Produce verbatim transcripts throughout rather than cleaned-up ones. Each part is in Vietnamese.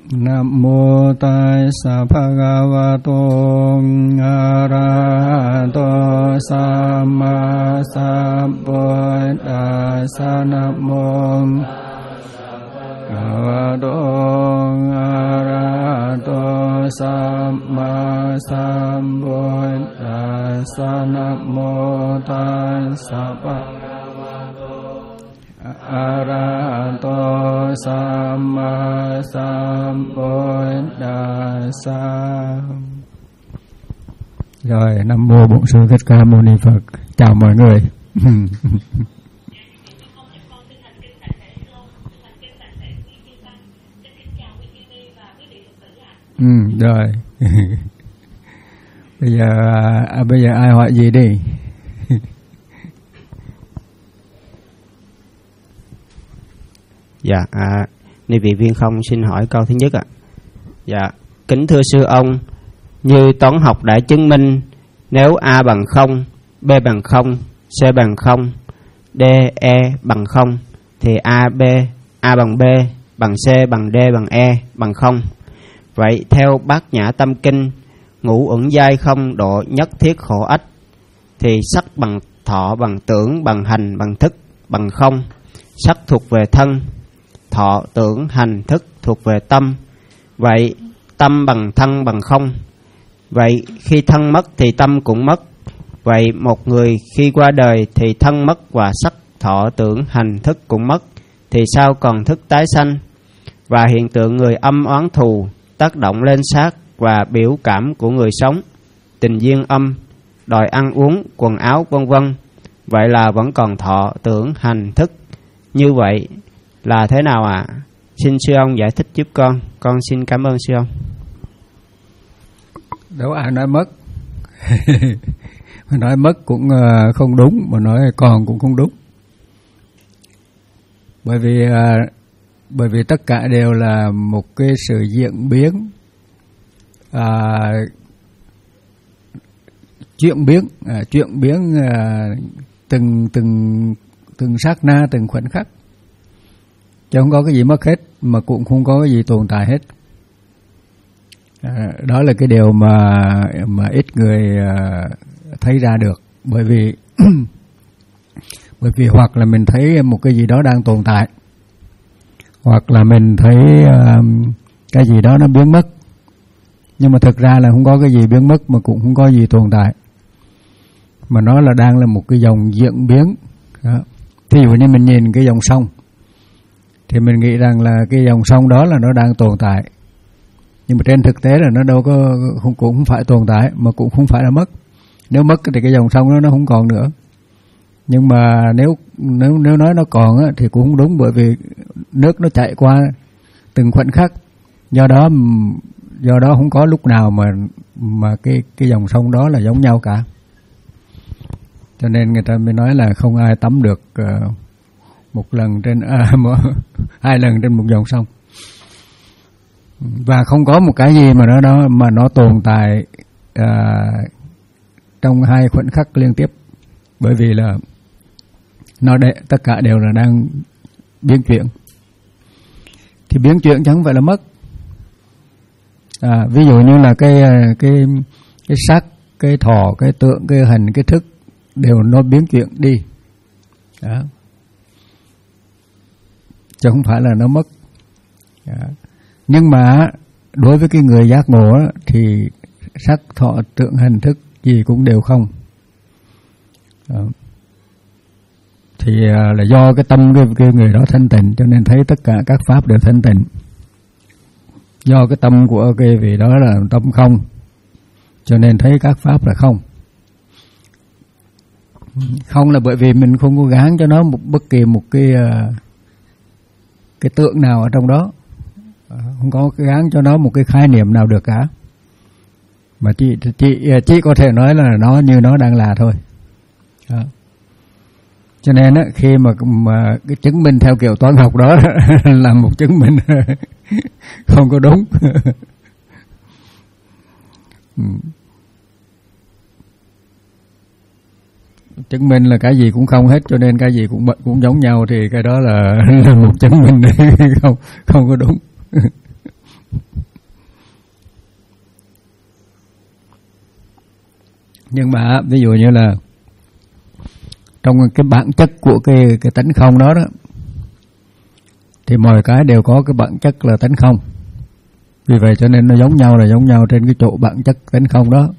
Nam mô Tassa Bhagavato Arahato Samma Sambuddhassa. Nam mô Bhagavato Arahato Samma Sambuddhassa. Nam mô Tassa Arahato Samma Sambuddhassa. Rồi, Nam mô Bổn Sư Thích Ca Mâu Ni Phật. Chào mọi người. Ừ, rồi. Bây giờ à, bây giờ ai hỏi gì đi? Dạ, à, ni vị Viên Không xin hỏi câu thứ nhất ạ. Dạ, kính thưa sư ông, như toán học đã chứng minh, nếu A bằng không, B bằng không, C bằng không, D, E bằng không, thì A, B, A bằng B, bằng C, bằng D, bằng E, bằng không. Vậy theo Bát Nhã Tâm Kinh, ngũ uẩn giai không độ nhất thiết khổ ách, thì sắc bằng thọ, bằng tưởng, bằng hành, bằng thức, bằng không. Sắc thuộc về thân, thọ, tưởng, hành, thức thuộc về tâm. Vậy tâm bằng thân bằng không. Vậy khi thân mất thì tâm cũng mất. Vậy một người khi qua đời thì thân mất và sắc, thọ, tưởng, hành, thức cũng mất, thì sao còn thức tái sanh? Và hiện tượng người âm oán thù tác động lên xác và biểu cảm của người sống, tình duyên âm, đòi ăn uống, quần áo, vân vân. Vậy là vẫn còn thọ, tưởng, hành, thức. Như vậy là thế nào ạ? À? Xin sư ông giải thích giúp con. Con xin cảm ơn sư ông. Đâu ai nói mất. Mà nói mất cũng không đúng, mà nói còn cũng không đúng. Bởi vì bởi vì tất cả đều là một cái sự diễn biến, à, chuyển biến, à, chuyển biến à, từng từng từng sát na, từng khoảnh khắc. Chứ không có cái gì mất hết, mà cũng không có cái gì tồn tại hết. À, đó là cái điều mà mà ít người à, thấy ra được. Bởi vì bởi vì hoặc là mình thấy một cái gì đó đang tồn tại, hoặc là mình thấy uh, cái gì đó nó biến mất. Nhưng mà thực ra là không có cái gì biến mất, mà cũng không có gì tồn tại, mà nó là đang là một cái dòng diễn biến đó. Thí dụ như mình nhìn cái dòng sông thì mình nghĩ rằng là cái dòng sông đó là nó đang tồn tại, nhưng mà trên thực tế là nó đâu có, không, cũng không phải tồn tại, mà cũng không phải là mất. Nếu mất thì cái dòng sông đó nó không còn nữa. Nhưng mà nếu nếu nếu nói nó còn á, thì cũng không đúng, bởi vì nước nó chạy qua từng khoảnh khắc, do đó do đó không có lúc nào mà mà cái cái dòng sông đó là giống nhau cả. Cho nên người ta mới nói là không ai tắm được uh, một lần trên à, một, hai lần trên một dòng sông. Và không có một cái gì mà nó đó mà nó tồn tại uh, trong hai khoảnh khắc liên tiếp, bởi vì là nó để, tất cả đều là đang biến chuyển. Thì biến chuyển chẳng phải là mất. À, ví dụ như là cái cái cái sắc, cái thọ, cái tượng, cái hành, cái thức đều nó biến chuyển đi. Đó. Chứ không phải là nó mất. Đó. Nhưng mà đối với cái người giác ngộ đó, thì sắc, thọ, tượng, hành, thức gì cũng đều không. Đó. Thì là do cái tâm cái, cái người đó thanh tịnh, cho nên thấy tất cả các pháp đều thanh tịnh. Do cái tâm của cái vị đó là tâm không, cho nên thấy các pháp là không. Không là bởi vì mình không có gán cho nó một bất kỳ một cái cái tượng nào ở trong đó, không có cái gán cho nó một cái khái niệm nào được cả, mà chỉ chỉ chỉ có thể nói là nó như nó đang là thôi. Đó. Cho nên á, khi mà mà cái chứng minh theo kiểu toán học đó là một chứng minh không có đúng. Chứng minh là cái gì cũng không hết, cho nên cái gì cũng cũng giống nhau, thì cái đó là, là một chứng minh không không có đúng. Nhưng mà ví dụ như là trong cái bản chất của cái cái tánh không đó đó, thì mọi cái đều có cái bản chất là tánh không. Vì vậy cho nên nó giống nhau là giống nhau trên cái chỗ bản chất tánh không đó.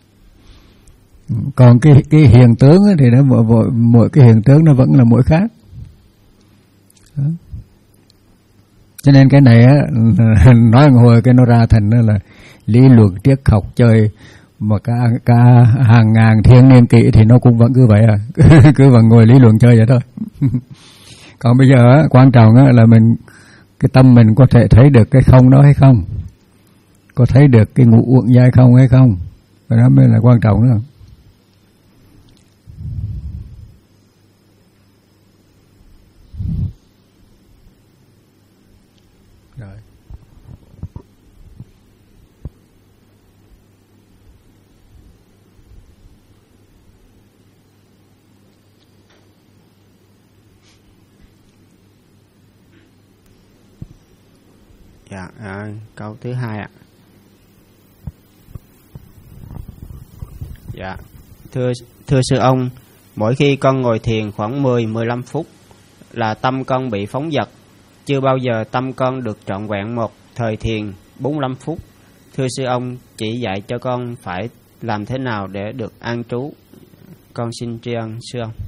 Còn cái cái hiện tướng thì nó mỗi, mỗi, mỗi cái hiện tướng nó vẫn là mỗi khác. Đó. Cho nên cái này á, nói một hồi cái nó ra thành là lý luận triết học chơi mà cả, cả hàng ngàn thiên niên kỷ thì nó cũng vẫn cứ vậy à. Cứ vẫn ngồi lý luận chơi vậy thôi. Còn bây giờ á, quan trọng á, là mình cái tâm mình có thể thấy được cái không đó hay không, có thấy được cái ngũ uẩn giai không hay không, cái đó mới là quan trọng đó. Rồi. Dạ, à, câu thứ hai ạ. Dạ, thưa thưa sư ông, mỗi khi con ngồi thiền khoảng mười đến mười lăm phút là tâm con bị phóng dật, chưa bao giờ tâm con được trọn vẹn một thời thiền bốn mươi lăm phút. Thưa sư ông, chỉ dạy cho con phải làm thế nào để được an trú. Con xin tri ân sư ông.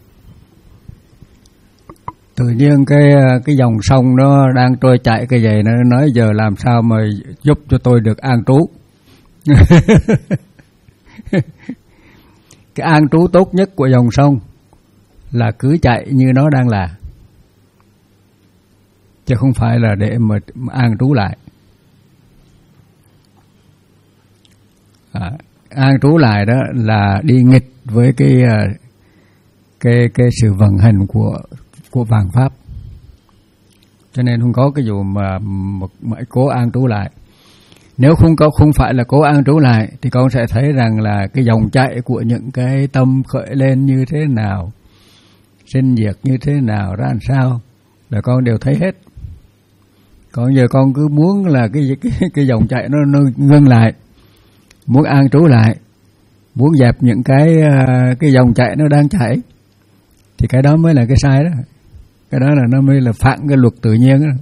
Tự nhiên cái cái dòng sông nó đang trôi chạy cái vậy, nó nói giờ làm sao mà giúp cho tôi được an trú. Cái an trú tốt nhất của dòng sông là cứ chạy như nó đang là, chứ không phải là để mà an trú lại. À, an trú lại đó là đi nghịch với cái cái cái sự vận hành của của vạn pháp, cho nên không có cái vụ mà mãi cố an trú lại. Nếu không có không phải là cố an trú lại thì con sẽ thấy rằng là cái dòng chảy của những cái tâm khởi lên như thế nào, sinh diệt như thế nào, ra làm sao là con đều thấy hết. Còn giờ con cứ muốn là cái cái cái dòng chảy nó, nó ngưng lại, muốn an trú lại, muốn dẹp những cái cái dòng chảy nó đang chảy, thì cái đó mới là cái sai đó. Cái đó là nó mới là phản cái luật tự nhiên đó.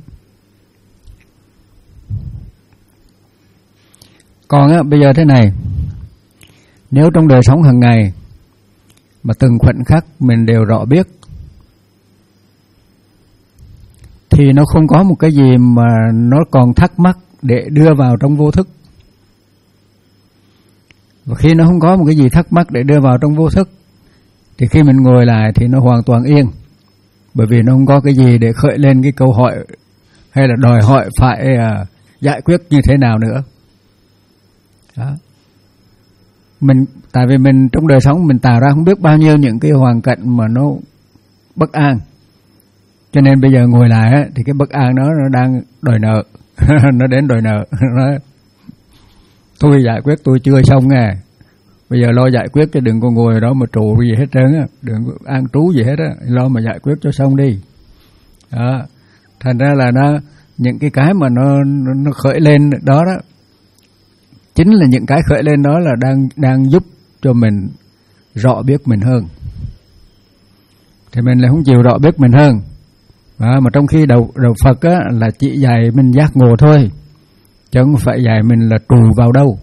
Còn á, bây giờ thế này, nếu trong đời sống hàng ngày mà từng khoảnh khắc mình đều rõ biết, thì nó không có một cái gì mà nó còn thắc mắc để đưa vào trong vô thức. Và khi nó không có một cái gì thắc mắc để đưa vào trong vô thức, thì khi mình ngồi lại thì nó hoàn toàn yên. Bởi vì nó không có cái gì để khởi lên cái câu hỏi hay là đòi hỏi phải uh, giải quyết như thế nào nữa. Đó. Mình, tại vì mình trong đời sống mình tạo ra không biết bao nhiêu những cái hoàn cảnh mà nó bất an. Cho nên bây giờ ngồi lại á, thì cái bất an đó nó đang đòi nợ. Nó đến đòi nợ. Nó, tôi giải quyết tôi chưa xong nghe. Bây giờ lo giải quyết, chứ đừng có ngồi đó mà trụ gì hết trơn á, đừng có an trú gì hết á, lo mà giải quyết cho xong đi. Đó. Thành ra là nó những cái cái mà nó nó khởi lên đó đó, chính là những cái khởi lên đó là đang đang giúp cho mình rõ biết mình hơn. Thì mình lại không chịu rõ biết mình hơn. Đó, mà trong khi đầu đầu Phật á là chỉ dạy mình giác ngộ thôi, chứ không phải dạy mình là trụ vào đâu.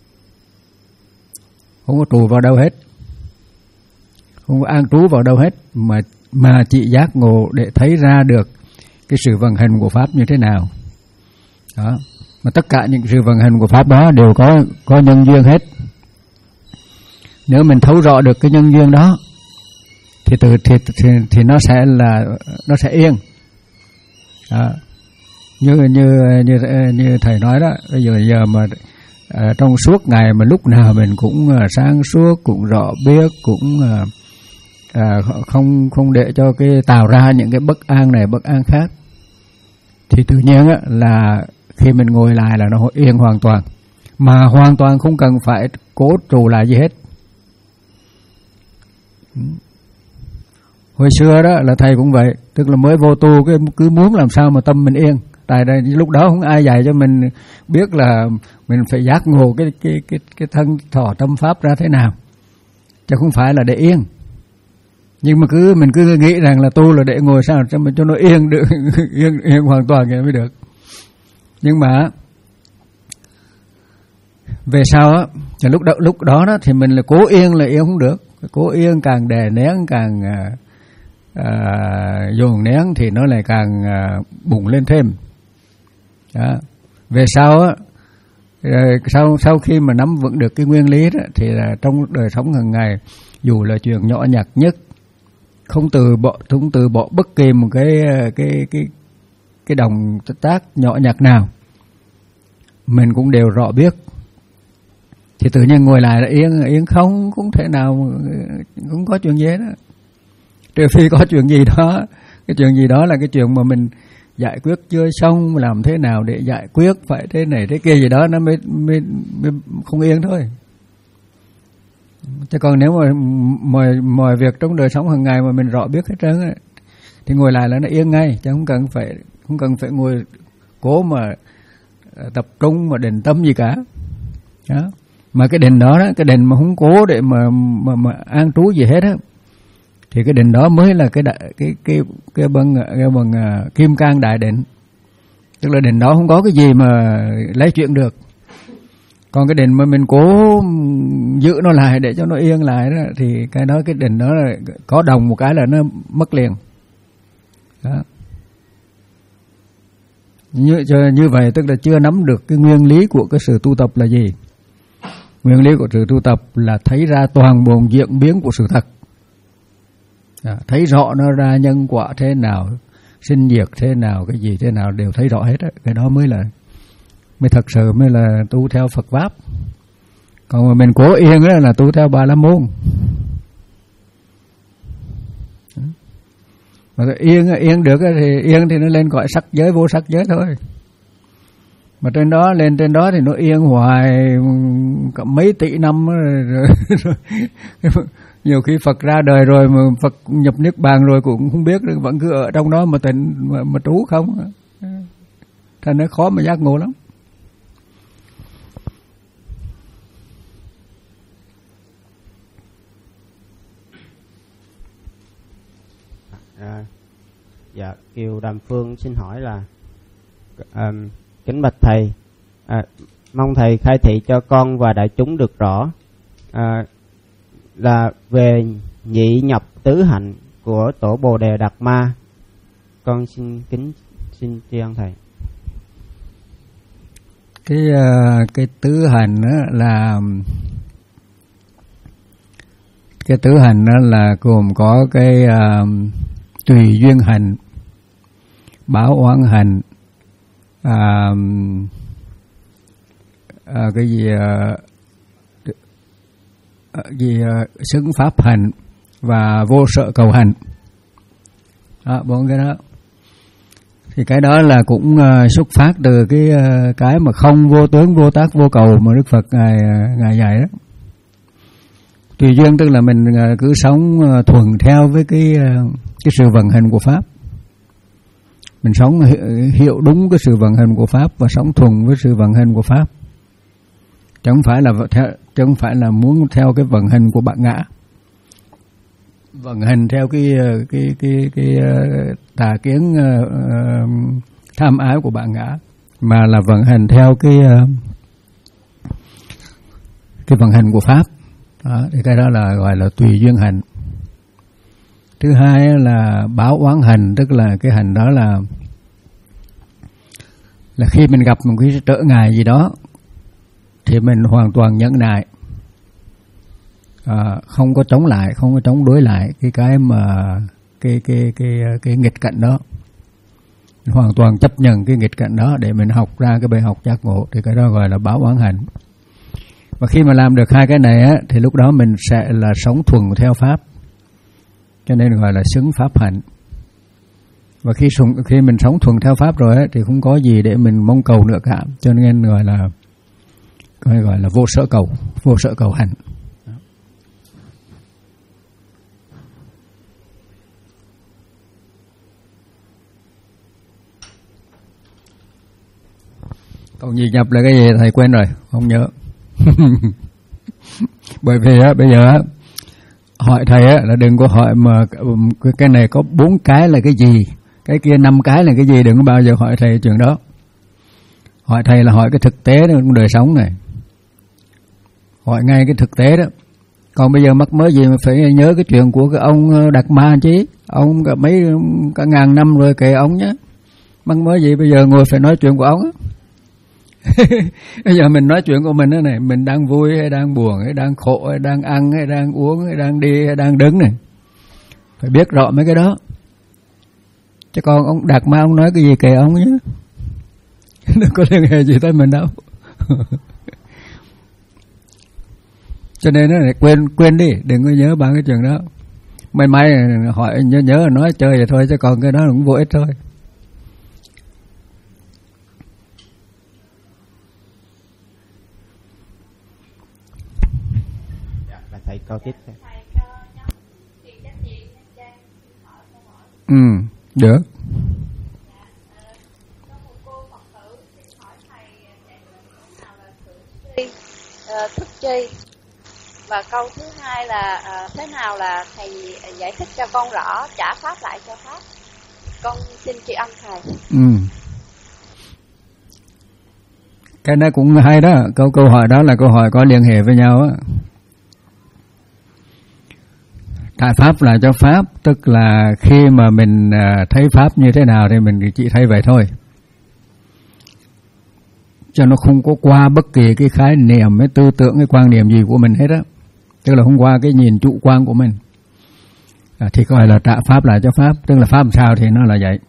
Không có trụ vào đâu hết, không có an trú vào đâu hết, mà mà chỉ giác ngộ để thấy ra được cái sự vận hành của pháp như thế nào. Đó, mà tất cả những sự vận hành của pháp đó đều có có nhân duyên hết. Nếu mình thấu rõ được cái nhân duyên đó, thì từ thì thì, thì nó sẽ là nó sẽ yên. Đó. Như như như như thầy nói đó, bây giờ giờ mà À, trong suốt ngày mà lúc nào mình cũng à, sáng suốt, cũng rõ biết, cũng à, à, không không để cho cái tạo ra những cái bất an này bất an khác, thì tự nhiên á, là khi mình ngồi lại là nó yên hoàn toàn, mà hoàn toàn không cần phải cố trụ lại gì hết. Hồi xưa đó là thầy cũng vậy, tức là mới vô tu cái cứ muốn làm sao mà tâm mình yên. Tại đây lúc đó không ai dạy cho mình biết là mình phải giác ngộ cái cái cái cái thân thọ tâm pháp ra thế nào. chứ không phải là để yên. Nhưng mà cứ mình cứ nghĩ rằng là tu là để ngồi sao cho mình cho nó yên được, yên yên hoàn toàn thì mới được. Nhưng mà về sau á, lúc đó lúc đó đó thì mình là cố yên là yên không được, cố yên càng đè nén càng à, à, dồn nén thì nó lại càng à, bùng lên thêm. Đó. Về sau á, sau sau khi mà nắm vững được cái nguyên lý đó, thì là trong đời sống hàng ngày, dù là chuyện nhỏ nhặt nhất, không từ bỏ không từ bỏ bất kỳ một cái cái cái cái động tác nhỏ nhặt nào, mình cũng đều rõ biết. Thì tự nhiên ngồi lại là yên yên không, cũng thể nào cũng có chuyện gì đó, trừ phi có chuyện gì đó. Cái chuyện gì đó là cái chuyện mà mình giải quyết chưa xong, làm thế nào để giải quyết, phải thế này thế kia gì đó nó mới, mới, mới không yên thôi. Chứ còn nếu mà mọi, mọi việc trong đời sống hàng ngày mà mình rõ biết hết trơn ấy, thì ngồi lại là nó yên ngay, chứ không cần phải không cần phải ngồi cố mà tập trung mà định tâm gì cả. Đó. Mà cái định đó, đó cái định mà không cố để mà mà, mà an trú gì hết á, thì cái định đó mới là cái đại, cái cái cái bằng cái bằng uh, kim cang đại định. Tức là định đó không có cái gì mà lấy chuyện được. Còn cái định mà mình cố giữ nó lại để cho nó yên lại đó, thì cái đó cái định đó là có đồng một cái là nó mất liền. Đó. Như như vậy tức là chưa nắm được cái nguyên lý của cái sự tu tập là gì. Nguyên lý của sự tu tập là thấy ra toàn bộ diễn biến của sự thật. À, thấy rõ nó ra nhân quả thế nào, sinh diệt thế nào, cái gì thế nào đều thấy rõ hết á. Cái đó mới là mới thật sự mới là tu theo Phật pháp. Còn mà mình cố yên đó là tu theo Bà La Môn. Mà yên yên được thì yên thì nó lên gọi sắc giới vô sắc giới thôi. Mà trên đó lên trên đó thì nó yên hoài cả mấy tỷ năm rồi, rồi, rồi. Nhiều khi Phật ra đời rồi mà Phật nhập niết bàn rồi cũng không biết, vẫn cứ ở trong đó mà tỉnh mà, mà trú không. Thành nó khó mà giác ngộ lắm. À, dạ, Kiều Đàm Phương xin hỏi là um, kính bạch thầy, à, mong thầy khai thị cho con và đại chúng được rõ à, là về nhị nhập tứ hạnh của tổ Bồ Đề Đạt Ma. Con xin kính xin tri ân thầy. Cái cái tứ hành đó là cái tứ hành đó là gồm có cái uh, tùy duyên hành, báo oán hành, à, à, cái gì à, gì à, xứng pháp hành và vô sợ cầu hành. Đó, bốn cái đó. Thì cái đó là cũng uh, xuất phát từ cái uh, cái mà không vô tướng vô tác vô cầu mà Đức Phật ngài ngài dạy đó. Tùy duyên tức là mình uh, cứ sống uh, thuần theo với cái uh, cái sự vận hành của pháp. Mình sống hiểu đúng cái sự vận hành của pháp và sống thuần với sự vận hành của pháp. Chứ không phải là theo, chứ không phải là muốn theo cái vận hành của bản ngã. Vận hành theo cái cái cái cái, cái tà kiến uh, tham ái của bản ngã, mà là vận hành theo cái uh, cái vận hành của pháp. Đó, thì cái đó là gọi là tùy duyên hành. Thứ hai là báo oán hành, tức là cái hành đó là là khi mình gặp một cái trở ngại gì đó thì mình hoàn toàn nhẫn nại, à, không có chống lại, không có chống đối lại cái cái mà cái cái cái cái nghịch cảnh đó, mình hoàn toàn chấp nhận cái nghịch cảnh đó để mình học ra cái bài học giác ngộ, thì cái đó gọi là báo oán hành. Và khi mà làm được hai cái này á, thì lúc đó mình sẽ là sống thuần theo pháp, cho nên gọi là xứng pháp hạnh. Và khi khi mình sống thuần theo pháp rồi ấy, thì không có gì để mình mong cầu nữa cả, cho nên gọi là gọi gọi là vô sở cầu, vô sở cầu hạnh. Còn nhị nhập là cái gì thầy quên rồi, không nhớ. Bởi vì á bây giờ á hỏi thầy á là đừng có hỏi mà cái này có bốn cái là cái gì, cái kia năm cái là cái gì, đừng có bao giờ hỏi thầy chuyện đó. Hỏi thầy là hỏi cái thực tế trong đời sống này, hỏi ngay cái thực tế đó. Còn bây giờ mắc mớ gì mà phải nhớ cái chuyện của cái ông Đạt Ma chứ, ông cả mấy cả ngàn năm rồi kể ông nhé, mắc mớ gì bây giờ ngồi phải nói chuyện của ông á. Bây giờ mình nói chuyện của mình đó này, mình đang vui hay đang buồn hay đang khổ hay đang ăn hay đang uống hay đang đi hay đang đứng này, phải biết rõ mấy cái đó. Chứ còn ông Đạt Ma ông nói cái gì kệ ông nhé, đừng có liên hệ gì tới mình đâu. Cho nên nó này, quên quên đi, đừng có nhớ ba cái chuyện đó. May may hỏi nhớ nhớ nói chơi vậy thôi, chứ còn cái đó cũng vô ích thôi. Thầy câu tiếp. Ừ, được. Thức chi. Và câu thứ hai là uh, thế nào là thầy giải thích cho con rõ, trả pháp lại cho pháp. Con xin tri ân thầy. Ừ. Cái đó cũng hay đó, câu câu hỏi đó là câu hỏi có liên hệ với nhau á. Trả pháp lại cho pháp, tức là khi mà mình thấy pháp như thế nào thì mình chỉ thấy vậy thôi, cho nó không có qua bất kỳ cái khái niệm, cái tư tưởng, cái quan niệm gì của mình hết á. Tức là không qua cái nhìn chủ quan của mình, à, thì gọi là trả pháp lại cho pháp. Tức là pháp làm sao thì nó là vậy,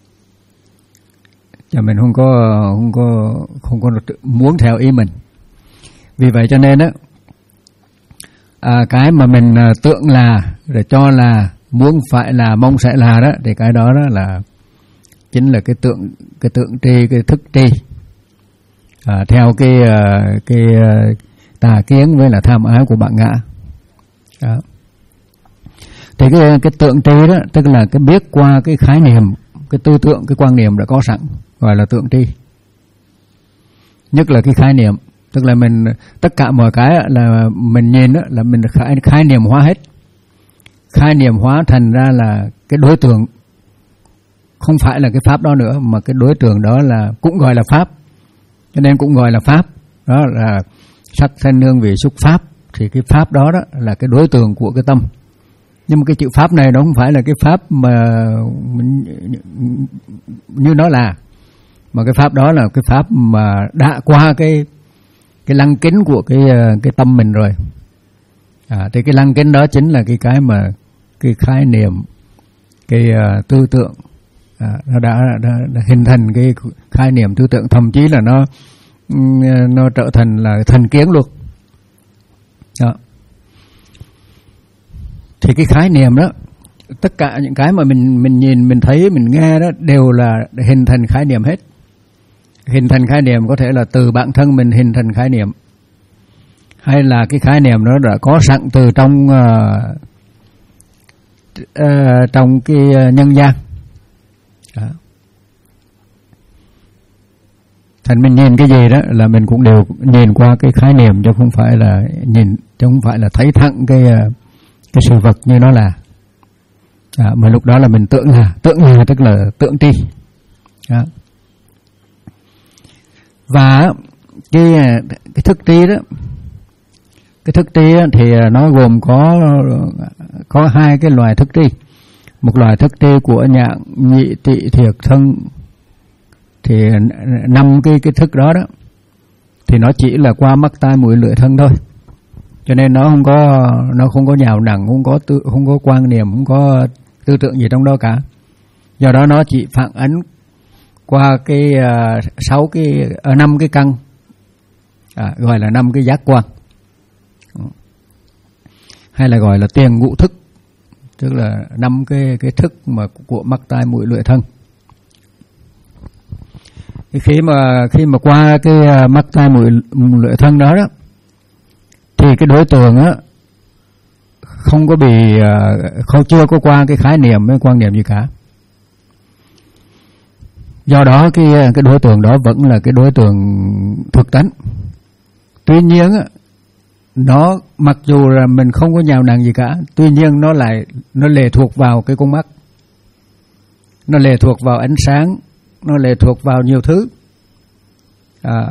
cho mình không có không có không có muốn theo ý mình. Vì vậy cho nên á, à, cái mà mình tưởng là, để cho là, muốn phải là, mong sẽ là đó, thì cái đó đó là chính là cái tượng cái tượng tri, cái thức tri, à, theo cái cái tà kiến với là tham ái của bạn ngã. Đó. Thì cái cái tượng tri đó, tức là cái biết qua cái khái niệm, cái tư tưởng, cái quan niệm đã có sẵn, gọi là tượng tri. Nhất là cái khái niệm, tức là mình tất cả mọi cái là mình nhìn đó, là mình khái, khái niệm hóa hết. Khái niệm hóa thành ra là cái đối tượng không phải là cái pháp đó nữa, mà cái đối tượng đó là cũng gọi là pháp, cho nên cũng gọi là pháp. Đó là sắc thanh hương vị xúc pháp, thì cái pháp đó đó là cái đối tượng của cái tâm. Nhưng mà cái chữ pháp này nó không phải là cái pháp mà như nó là, mà cái pháp đó là cái pháp mà đã qua cái cái lăng kính của cái cái tâm mình rồi. À, thì cái lăng kính đó chính là cái cái mà cái khái niệm, cái uh, tư tưởng, à, nó đã, đã, đã hình thành cái khái niệm tư tưởng, thậm chí là nó nó trở thành là thành kiến luôn. Đó. Thì cái khái niệm đó, tất cả những cái mà mình mình nhìn, mình thấy, mình nghe đó đều là hình thành khái niệm hết. Hình thành khái niệm có thể là từ bản thân mình hình thành khái niệm, hay là cái khái niệm đó đã có sẵn từ trong uh, uh, trong cái nhân gian. Đó. Thành mình nhìn cái gì đó là mình cũng đều nhìn qua cái khái niệm, chứ không phải là nhìn, chứ không phải là thấy thẳng cái cái sự vật như nó là. À, mà lúc đó là mình tưởng là, tưởng là tức là tượng tri. Đó. Và cái cái thức tri đó, cái thức tri thì nó gồm có có hai cái loài thức tri. Một loài thức tri của nhạn, nhị, tỵ, thiệt, thân, thì năm cái cái thức đó đó thì nó chỉ là qua mắt tai mũi lưỡi thân thôi, cho nên nó không có nó không có nhào nặng, không có tự, không có quan niệm, không có tư tưởng gì trong đó cả. Do đó nó chỉ phản ánh qua cái uh, sáu cái ở uh, năm cái căn, à, gọi là năm cái giác quan, hay là gọi là tiền ngũ thức, tức là năm cái cái thức mà của mắt tai mũi lưỡi thân. Thì khi mà khi mà qua cái mắt tai mũi lưỡi thân đó đó, thì cái đối tượng á không có bị không chưa có qua cái khái niệm với quan niệm gì cả. Do đó cái cái đối tượng đó vẫn là cái đối tượng thực tánh. Tuy nhiên á, nó mặc dù là mình không có nhào nặng gì cả, tuy nhiên nó lại nó lệ thuộc vào cái con mắt, nó lệ thuộc vào ánh sáng, nó lệ thuộc vào nhiều thứ, à,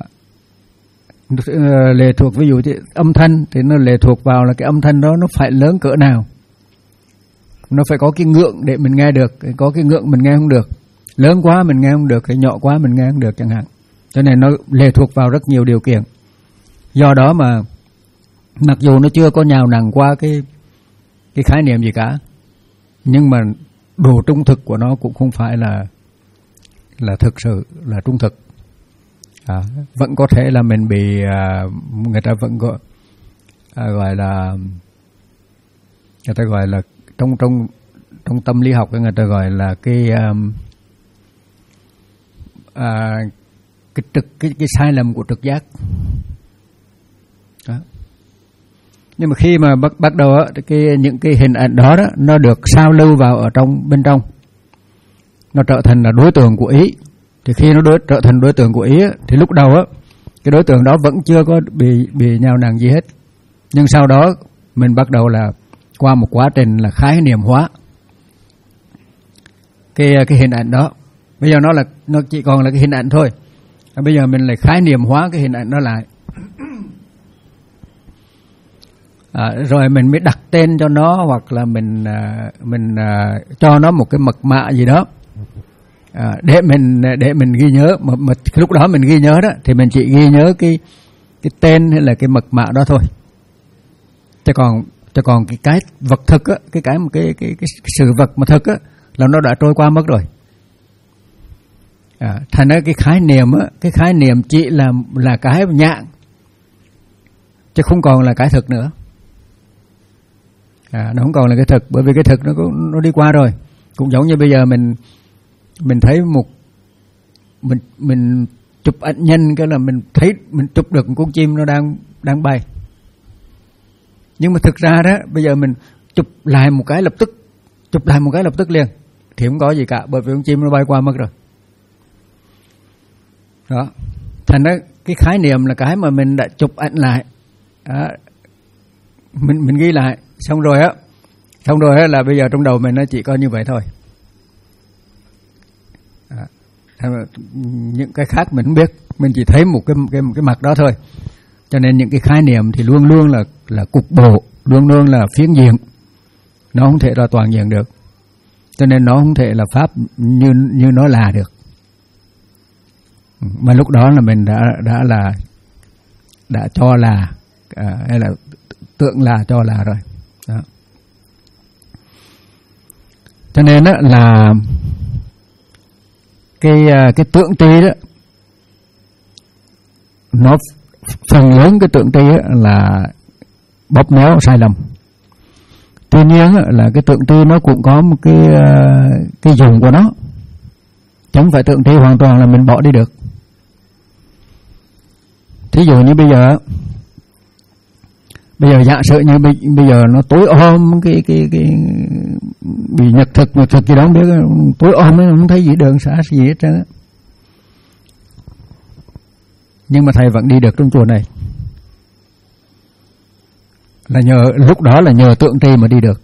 lệ thuộc ví dụ như âm thanh thì nó lệ thuộc vào là cái âm thanh đó nó phải lớn cỡ nào, nó phải có cái ngượng để mình nghe được, có cái ngượng mình nghe không được, lớn quá mình nghe không được, hay nhỏ quá mình nghe không được chẳng hạn. Cho nên nó lệ thuộc vào rất nhiều điều kiện. Do đó mà mặc dù nó chưa có nhào nặng qua cái cái khái niệm gì cả, nhưng mà độ trung thực của nó cũng không phải là là thực sự là trung thực. À, vẫn có thể là mình bị à, người ta vẫn gọi à, gọi là người ta gọi là trong trong trong tâm lý học người ta gọi là cái um, à, cái trực cái cái sai lầm của trực giác. Đó. Nhưng mà khi mà bắt bắt đầu á, cái những cái hình ảnh đó đó nó được sao lưu vào ở trong bên trong, nó trở thành là đối tượng của ý. Thì khi nó đối, trở thành đối tượng của ý á, thì lúc đầu á cái đối tượng đó vẫn chưa có bị bị nhào nặng gì hết, nhưng sau đó mình bắt đầu là qua một quá trình là khái niệm hóa cái cái hình ảnh đó. Bây giờ nó là nó chỉ còn là cái hình ảnh thôi, bây giờ mình lại khái niệm hóa cái hình ảnh đó lại. À, rồi mình mới đặt tên cho nó, hoặc là mình à, mình à, cho nó một cái mật mã gì đó à, để mình để mình ghi nhớ. Mà, mà lúc đó mình ghi nhớ đó thì mình chỉ ghi nhớ cái cái tên hay là cái mật mã đó thôi. Chứ còn chứ còn cái cái vật thực á, cái cái cái cái cái, cái sự vật mà thực á là nó đã trôi qua mất rồi. À, thành ra cái khái niệm á, cái khái niệm chỉ là là cái nhãn, chứ không còn là cái thực nữa. À, nó không còn là cái thực, bởi vì cái thực nó nó đi qua rồi. Cũng giống như bây giờ mình mình thấy một mình mình chụp ảnh nhân cái là mình thấy mình chụp được một con chim nó đang đang bay. Nhưng mà thực ra đó bây giờ mình chụp lại một cái lập tức, chụp lại một cái lập tức liền thì không có gì cả, bởi vì con chim nó bay qua mất rồi. Đó. Thành ra cái khái niệm là cái mà mình đã chụp ảnh lại. Đó. Mình mình ghi lại xong rồi á, xong rồi á là bây giờ trong đầu mình nó chỉ có như vậy thôi. À, những cái khác mình không biết, mình chỉ thấy một cái cái một cái mặt đó thôi. Cho nên những cái khái niệm thì luôn luôn là là cục bộ, luôn luôn là phiến diện, nó không thể là toàn diện được. Cho nên nó không thể là pháp như như nó là được. Mà lúc đó là mình đã đã là đã cho là à, hay là tượng là cho là rồi. Đó. Cho nên đó là cái cái tượng tri đó, nó phần lớn cái tượng tri là bóp méo sai lầm. Tuy nhiên là cái tượng tri nó cũng có một cái cái dùng của nó, chẳng phải tượng tri hoàn toàn là mình bỏ đi được. Thí dụ như bây giờ bây giờ giả sử như bây, bây giờ nó tối om cái cái cái bị nhật thực nhật thực gì đó không biết, tối om nó không thấy gì đường xá gì hết trơn á. Nhưng mà thầy vẫn đi được trong chùa này là nhờ lúc đó là nhờ tượng tri mà đi được.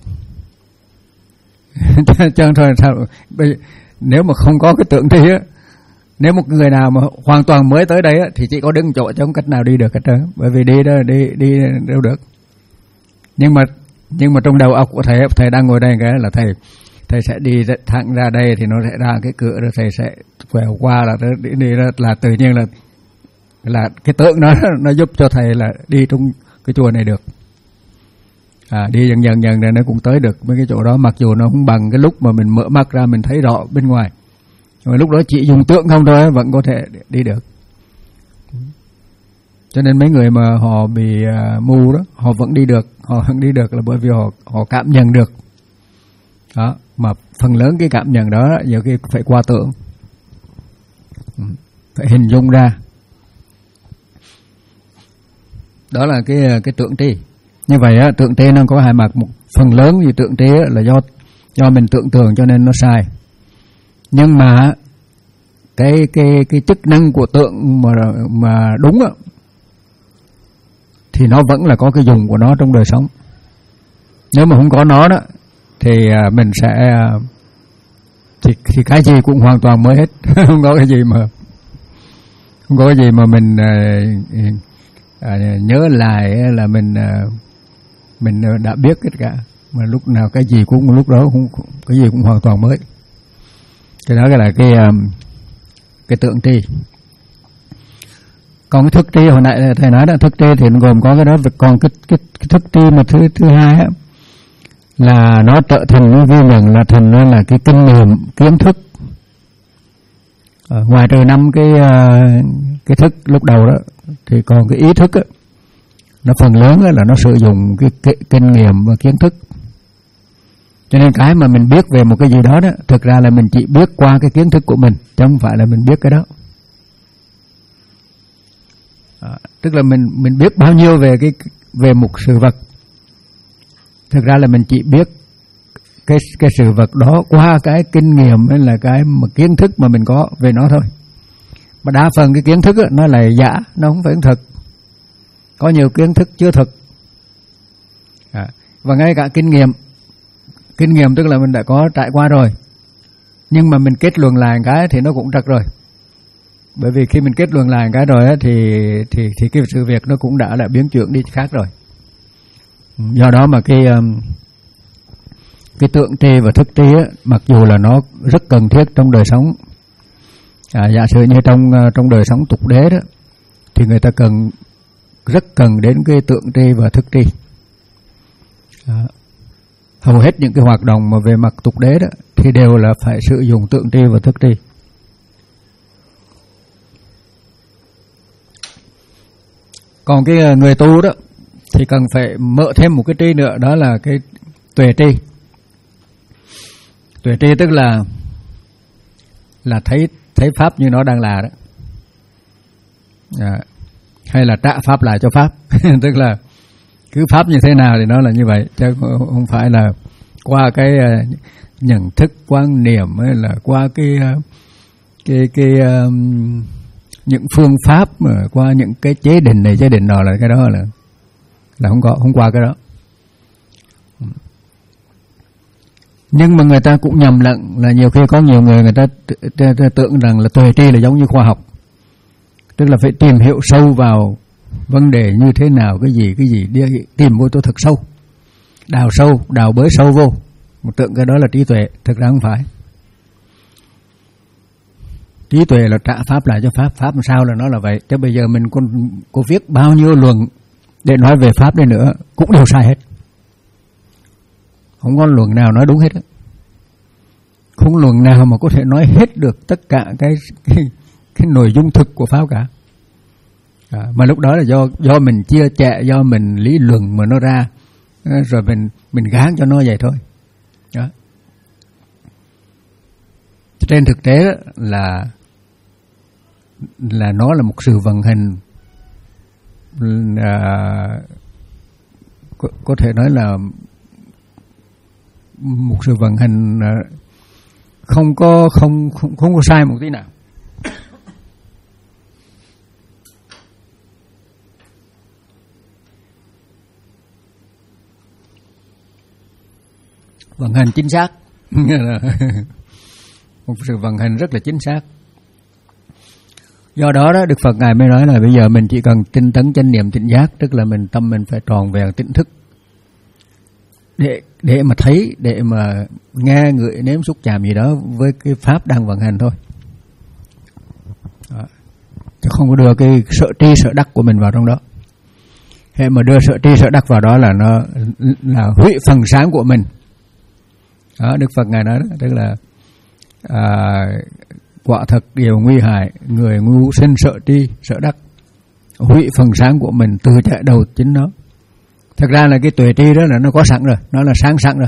Chân thôi sao nếu mà không có cái tượng tri á, nếu một người nào mà hoàn toàn mới tới đây á, thì chỉ có đứng chỗ chứ không cách nào đi được hết trơn, bởi vì đi đó đi đi đâu được. Nhưng mà nhưng mà trong đầu óc của thầy, thầy đang ngồi đây cái là thầy thầy sẽ đi thẳng ra đây thì nó sẽ ra cái cửa rồi thầy sẽ quẹo qua là đi, đi là tự nhiên là là cái tượng đó nó giúp cho thầy là đi trong cái chùa này được. À, đi dần dần dần rồi nó cũng tới được mấy cái chỗ đó, mặc dù nó không bằng cái lúc mà mình mở mắt ra mình thấy rõ bên ngoài. Rồi lúc đó chỉ dùng tượng không thôi vẫn có thể đi được. Cho nên mấy người mà họ bị uh, mù đó, họ vẫn đi được, họ vẫn đi được là bởi vì họ họ cảm nhận được. Đó, mà phần lớn cái cảm nhận đó nhiều khi phải qua tượng, phải hình dung ra. Đó là cái cái tượng tri. Như vậy á, tượng tri nó có hai mặt, một phần lớn thì tượng tri là do do mình tưởng tượng cho nên nó sai. Nhưng mà cái cái cái chức năng của tượng mà mà đúng á thì nó vẫn là có cái dùng của nó trong đời sống. Nếu mà không có nó đó thì mình sẽ thì, thì cái gì cũng hoàn toàn mới hết. Không có cái gì mà không có cái gì mà mình à, à, nhớ lại là mình à, mình đã biết tất cả, mà lúc nào cái gì cũng lúc đó cũng cái gì cũng hoàn toàn mới. Cái đó là cái cái tượng tri. Còn cái thức tri hồi nãy thầy nói đó, thức tri thì nó gồm có cái đó, còn cái cái, cái thức tri mà thứ thứ hai á là nó trở thành nó ghi nhận là thành nó là cái kinh nghiệm kiến thức. Ở ngoài trừ năm cái cái thức lúc đầu đó thì còn cái ý thức á, nó phần lớn là nó sử dụng cái, cái kinh nghiệm và kiến thức. Cho nên cái mà mình biết về một cái gì đó đó, thực ra là mình chỉ biết qua cái kiến thức của mình, chứ không phải là mình biết cái đó. À, tức là mình mình biết bao nhiêu về cái về một sự vật, thực ra là mình chỉ biết cái cái sự vật đó qua cái kinh nghiệm hay là cái mà kiến thức mà mình có về nó thôi. Mà đa phần cái kiến thức đó, nó là giả, nó không phải thật. Có nhiều kiến thức chưa thực. À, và ngay cả kinh nghiệm, kinh nghiệm tức là mình đã có trải qua rồi, nhưng mà mình kết luận lại cái thì nó cũng trật rồi. Bởi vì khi mình kết luận lại cái rồi á, thì thì thì cái sự việc nó cũng đã là biến chuyển đi khác rồi. Do đó mà cái cái tượng tri và thức tri á, mặc dù là nó rất cần thiết trong đời sống. À, giả sử như trong trong đời sống tục đế đó, thì người ta cần rất cần đến cái tượng tri và thức tri. À, hầu hết những cái hoạt động mà về mặt tục đế đó thì đều là phải sử dụng tượng tri và thức tri. Còn cái người tu đó thì cần phải mở thêm một cái tri nữa, đó là cái tuệ tri. Tuệ tri tức là là thấy thấy pháp như nó đang là đó. À, hay là trả pháp lại cho pháp. Tức là cứ pháp như thế nào thì nó là như vậy, chứ không phải là qua cái nhận thức quan niệm hay là qua cái cái cái um, những phương pháp mà qua những cái chế định này chế định nọ, là cái đó là là không có, không qua cái đó. Nhưng mà người ta cũng nhầm lẫn là nhiều khi có nhiều người người ta tưởng rằng là tuệ tri là giống như khoa học, tức là phải tìm hiểu sâu vào vấn đề như thế nào, cái gì cái gì đi tìm vô tôi thật sâu, đào sâu, đào bới sâu vô, một tưởng cái đó là trí tuệ. Thực ra không phải. Trí tuệ là trả pháp lại cho pháp, pháp làm sao là nó là vậy. Chứ bây giờ mình có, có viết bao nhiêu luận để nói về pháp đây nữa cũng đều sai hết, không có luận nào nói đúng hết. Không luận nào mà có thể nói hết được tất cả cái cái, cái nội dung thực của pháp cả. À, mà lúc đó là do do mình chia sẻ, do mình lý luận mà nó ra, rồi mình mình gán cho nó vậy thôi. Đó. Trên thực tế đó là là nó là một sự vận hành, là có, có thể nói là một sự vận hành không có không không không có sai một tí nào. Vận hành chính xác. Một sự vận hành rất là chính xác. Do đó đó Đức Phật Ngài mới nói là bây giờ mình chỉ cần tinh tấn chánh niệm tỉnh giác, tức là mình tâm mình phải tròn vẹn tỉnh thức để để mà thấy, để mà nghe, ngửi, nếm, xúc chạm gì đó với cái pháp đang vận hành thôi. Đó. Chứ không có đưa cái sợ tri sợ đắc của mình vào trong đó. Hệ mà đưa sợ tri sợ đắc vào đó là nó là hủy phần sáng của mình. Đó, Đức Phật Ngài nói đó, tức là à, quả thật điều nguy hại, người ngu sinh sợ tri sợ đắc, hủy phần sáng của mình từ chạy đầu chính nó. Thật ra là cái tuệ tri đó là nó có sẵn rồi, nó là sáng sẵn rồi.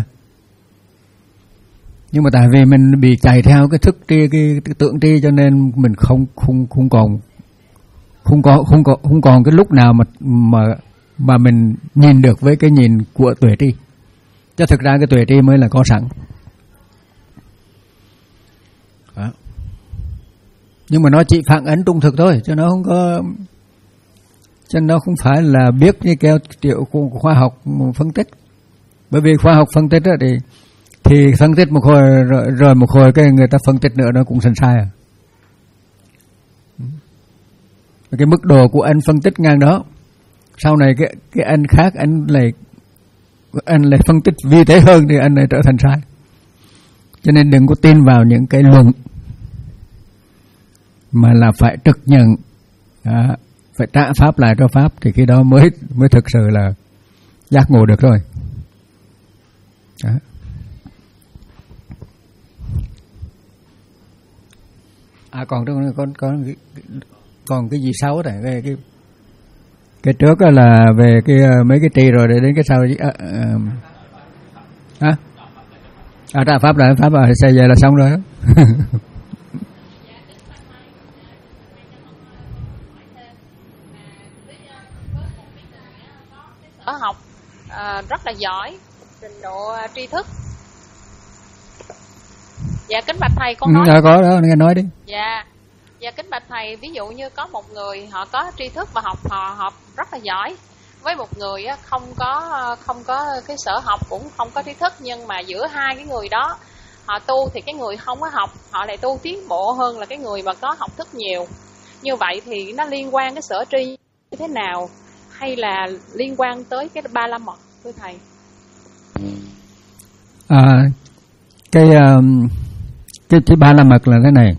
Nhưng mà tại vì mình bị chạy theo cái thức tri, cái, cái tượng tri, cho nên mình không không không còn không có không có không còn cái lúc nào mà mà mà mình nhìn được với cái nhìn của tuệ tri. Chứ thực ra cái tuệ tri mới là có sẵn. Đó. Nhưng mà nó chỉ phản ánh trung thực thôi, chứ nó không có Cho nên nó không phải là biết như kêu triệu của khoa học phân tích. Bởi vì khoa học phân tích đó thì thì phân tích một hồi rồi, rồi một hồi cái người ta phân tích nữa nó cũng thành sai à. Cái mức độ của anh phân tích ngang đó, sau này cái cái anh khác anh lại anh lại phân tích vi tế hơn thì anh lại trở thành sai. Cho nên đừng có tin vào những cái luận, mà là phải trực nhận, à, phải trả pháp lại cho pháp, thì khi đó mới mới thực sự là giác ngộ được rồi. Đó. À còn còn còn còn còn cái gì sau này về cái cái trước là về cái mấy cái trì rồi để đến cái sau à, à, à, à trả pháp lại pháp rồi xây về là xong rồi đó. Ở học à, rất là giỏi, trình độ à, tri thức. Dạ kính bạch thầy con nói. Ừ, có đó, nghe nói đi. Dạ, dạ kính bạch thầy, ví dụ như có một người họ có tri thức và học họ học rất là giỏi, với một người không có không có cái sở học cũng không có tri thức, nhưng mà giữa hai cái người đó họ tu thì cái người không có học họ lại tu tiến bộ hơn là cái người mà có học thức nhiều. Như vậy thì nó liên quan cái sở tri như thế nào, hay là liên quan tới cái ba la mật thưa thầy? À, cái cái cái ba la mật là thế này,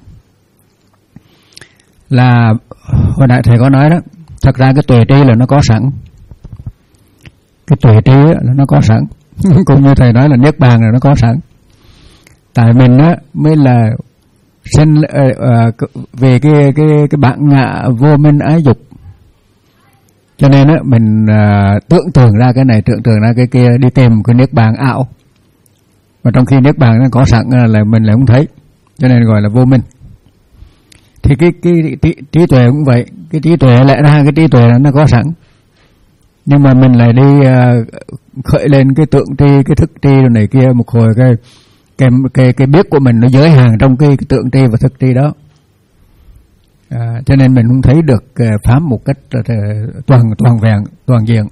là hồi nãy thầy có nói đó, thật ra cái tuệ tri là nó có sẵn, cái tuệ tri là nó có sẵn, cũng như thầy nói là niết bàn là nó có sẵn. Tại mình á mới là sinh uh, về cái cái cái bản ngã vô minh ái dục, cho nên á mình uh, tưởng tượng ra cái này, tưởng tượng ra cái kia, đi tìm cái niết bàn ảo, mà trong khi niết bàn nó có sẵn là mình lại không thấy, cho nên gọi là vô minh. Thì cái cái trí, trí tuệ cũng vậy, cái trí tuệ lẽ ra cái trí tuệ nó có sẵn, nhưng mà mình lại đi uh, khởi lên cái tượng tri, cái thức tri rồi này kia, một hồi cái cái cái cái biết của mình nó giới hạn trong cái, cái tượng tri và thức tri đó, à, cho nên mình không thấy được uh, pháp một cách uh, toàn toàn vẹn toàn diện.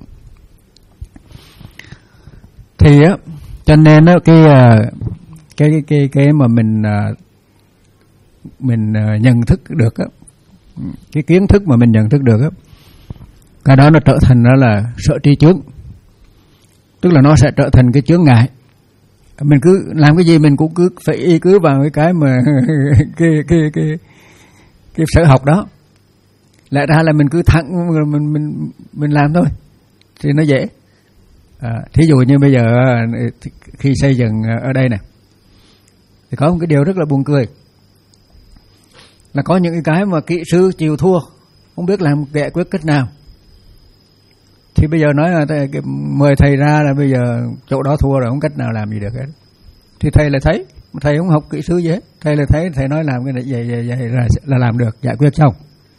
Thì á, cho nên á cái uh, cái cái cái cái mà mình uh, mình uh, nhận thức được á, cái kiến thức mà mình nhận thức được á, cái đó nó trở thành đó là sợ tri chướng, tức là nó sẽ trở thành cái chướng ngại. Mình cứ làm cái gì mình cũng cứ phải y cứ vào cái cái mà cái cái cái cái sở học đó, lẽ ra là mình cứ thẳng mình mình mình làm thôi thì nó dễ. À, thí dụ như bây giờ khi xây dựng ở đây nè, thì có một cái điều rất là buồn cười, là có những cái mà kỹ sư chịu thua, không biết làm giải quyết cách nào, thì bây giờ nói là thầy, mời thầy ra là bây giờ chỗ đó thua rồi, không cách nào làm gì được hết. Thì thầy là thấy, thầy không học kỹ sư gì hết, thầy là thấy, thầy nói làm cái này vậy vậy vậy là, là làm được, giải quyết xong.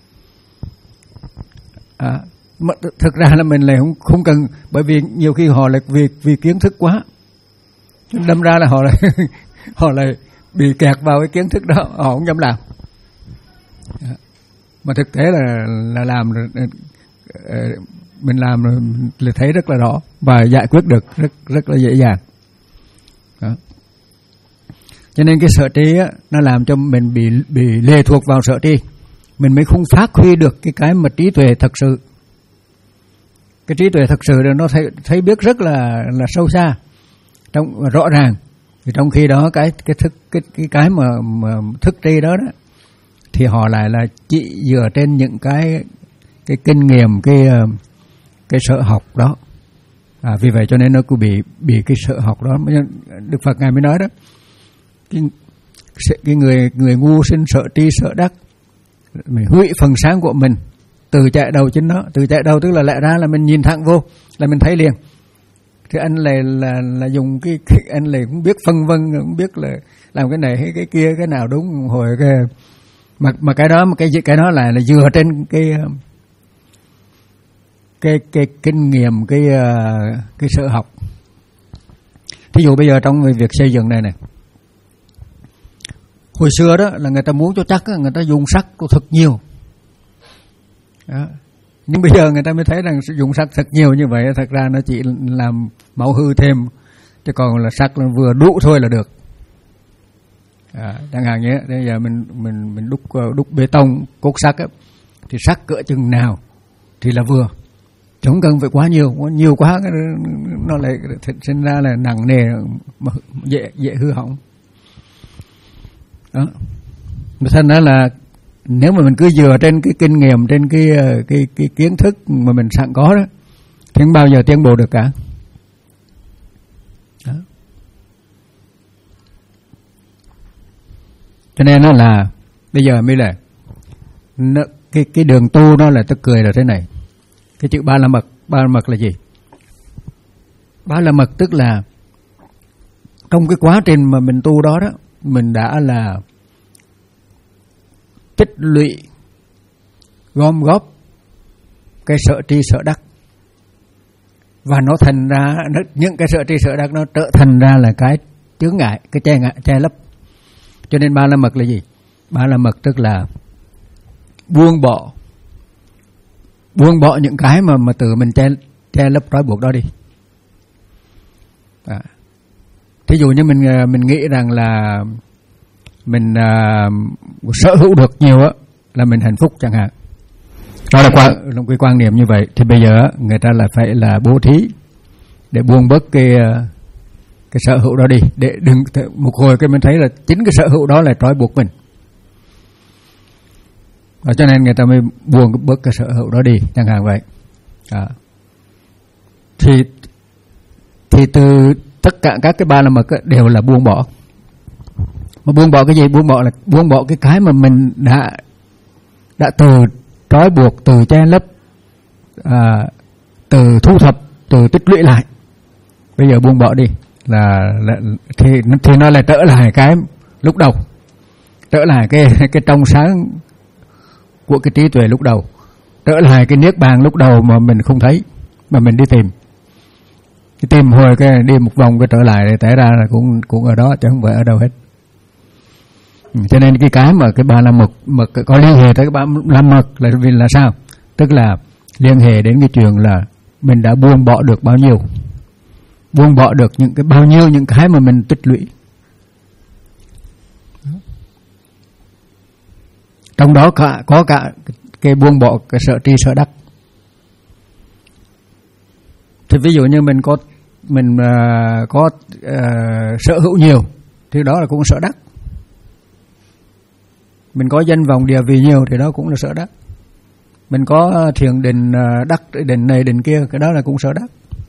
À, thực ra là mình lại không không cần, bởi vì nhiều khi họ lại vì vì kiến thức quá, đâm ra là họ lại họ lại bị kẹt vào cái kiến thức đó, họ không dám làm. À, mà thực tế là là làm rồi, mình làm rồi là thấy rất là rõ và giải quyết được rất rất là dễ dàng. Đó. Cho nên cái sở tri á, nó làm cho mình bị bị lệ thuộc vào sở tri, mình mới không phát huy được cái cái mà trí tuệ thật sự. Cái trí tuệ thật sự là nó thấy thấy biết rất là là sâu xa, trong rõ ràng. Thì trong khi đó cái cái thức cái cái cái mà, mà thức tri đó đó, thì họ lại là chỉ dựa trên những cái cái kinh nghiệm, cái cái sở học đó. À, vì vậy cho nên nó cứ bị bị cái sở học đó. Đức Phật ngài mới nói đó, cái, cái người người ngu sinh sợ tri sợ đắc, mình hủy phần sáng của mình, từ chạy đầu chính nó. Từ chạy đầu tức là lẽ ra là mình nhìn thẳng vô là mình thấy liền. Thì anh lại là, là, là dùng cái, cái anh lại cũng biết phân vân, cũng biết là làm cái này hay cái kia, cái nào đúng hồi cái mà mà cái đó mà cái cái đó là là dựa trên cái cái cái kinh nghiệm, cái cái sở học. Thí dụ bây giờ trong việc xây dựng này này, hồi xưa đó là người ta muốn cho chắc, người ta dùng sắt thật nhiều đó. Nhưng bây giờ người ta mới thấy rằng sử dụng sắc thật nhiều như vậy thật ra nó chỉ làm máu hư thêm, chứ còn là sắc là vừa đủ thôi là được. À, chẳng hạn như bây giờ mình mình mình đúc đúc bê tông cốt sắt á, thì sắt cỡ chừng nào thì là vừa, chứ không cần phải quá nhiều, quá nhiều quá nó lại sinh ra là nặng nề, dễ dễ hư hỏng. Đó, thành ra là nếu mà mình cứ dựa trên cái kinh nghiệm, trên cái cái cái kiến thức mà mình sẵn có đó, thì không bao giờ tiến bộ được cả. Đó. Cho nên nó là bây giờ mới là nó, cái cái đường tu đó là tức cười là thế này. Cái chữ ba la mật, ba la mật là gì? Ba la mật tức là trong cái quá trình mà mình tu đó đó, mình đã là tích lũy, gom góp cái sở tri sở đắc, và nó thành ra những cái sở tri sở đắc nó trở thành ra là cái chướng ngại, cái che ngại, che lấp. Cho nên ba la mật là gì? Ba la mật tức là buông bỏ, buông bỏ những cái mà mà từ mình che che lấp trói buộc đó đi. À. Thí dụ như mình mình nghĩ rằng là mình uh, sở hữu được nhiều á là mình hạnh phúc chẳng hạn, đó là quan, là cái quan niệm như vậy. Thì bây giờ người ta là phải là bố thí để buông bớt cái cái sở hữu đó đi, để đừng một hồi cái mình thấy là chính cái sở hữu đó là trói buộc mình, và cho nên người ta mới buông bớt cái sở hữu đó đi chẳng hạn vậy. À. Thì thì từ tất cả các cái ba la mật đều là buông bỏ. Mà buông bỏ cái gì? Buông bỏ là buông bỏ cái cái mà mình đã đã từ trói buộc, từ che lấp, à, từ thu thập, từ tích lũy lại. Bây giờ buông bỏ đi là, là thì thì nó lại trở lại cái lúc đầu, trở lại cái cái trong sáng của cái trí tuệ lúc đầu, trở lại cái niết bàn lúc đầu mà mình không thấy, mà mình đi tìm. Cái tìm hồi cái đi một vòng cái trở lại để té ra là cũng cũng ở đó chứ không phải ở đâu hết. Cho nên cái cái mà cái ba la mật mật có liên hệ tới cái ba la mật là vì là sao? Tức là liên hệ đến cái chuyện là mình đã buông bỏ được bao nhiêu, buông bỏ được những cái bao nhiêu những cái mà mình tích lũy. Trong đó cả có cả cái buông bỏ cái sở tri sở đắc. Thì ví dụ như mình có mình uh, có uh, sở hữu nhiều thì đó là cũng sở đắc. Mình có danh vọng địa vị nhiều thì đó cũng là sở đắc. Mình có thiền định uh, đắc định này định kia, cái đó là cũng sở đắc.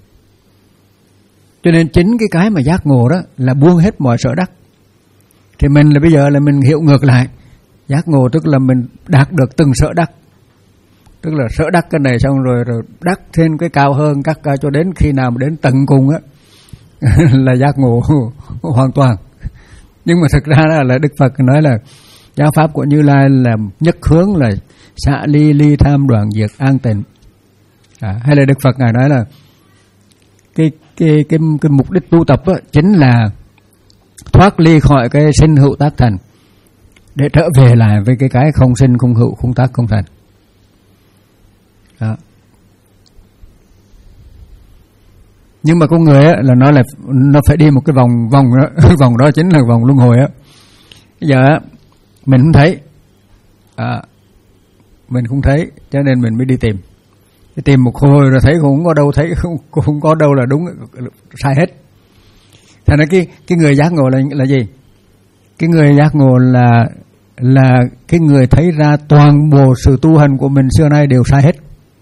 Cho nên chính cái cái mà giác ngộ đó là buông hết mọi sở đắc. Thì mình là bây giờ là mình hiểu ngược lại. Giác ngộ tức là mình đạt được từng sở đắc. Tức là sở đắc cái này xong rồi rồi đắc thêm cái cao hơn, các cao cho đến khi nào mà đến tận cùng á là giác ngộ hoàn toàn. Nhưng mà thực ra là, là Đức Phật nói là giáo pháp của Như Lai là nhất hướng là xả ly ly tham đoạn diệt an tịnh. À, hay là Đức Phật ngài nói là cái cái cái cái mục đích tu tập á, chính là thoát ly khỏi cái sinh hữu tác thành để trở về lại với cái cái không sinh không hữu không tác không thành. Đó. Nhưng mà con người á, là nó là nó phải đi một cái vòng vòng đó, vòng đó chính là vòng luân hồi á. Bây giờ á, mình không thấy, à, mình không thấy, cho nên mình mới đi tìm. Đi tìm một hồi rồi thấy cũng không có đâu, thấy không, không có đâu là đúng, sai hết. Thành ra cái cái người giác ngộ là là gì? Cái người giác ngộ là là cái người thấy ra toàn bộ sự tu hành của mình xưa nay đều sai hết.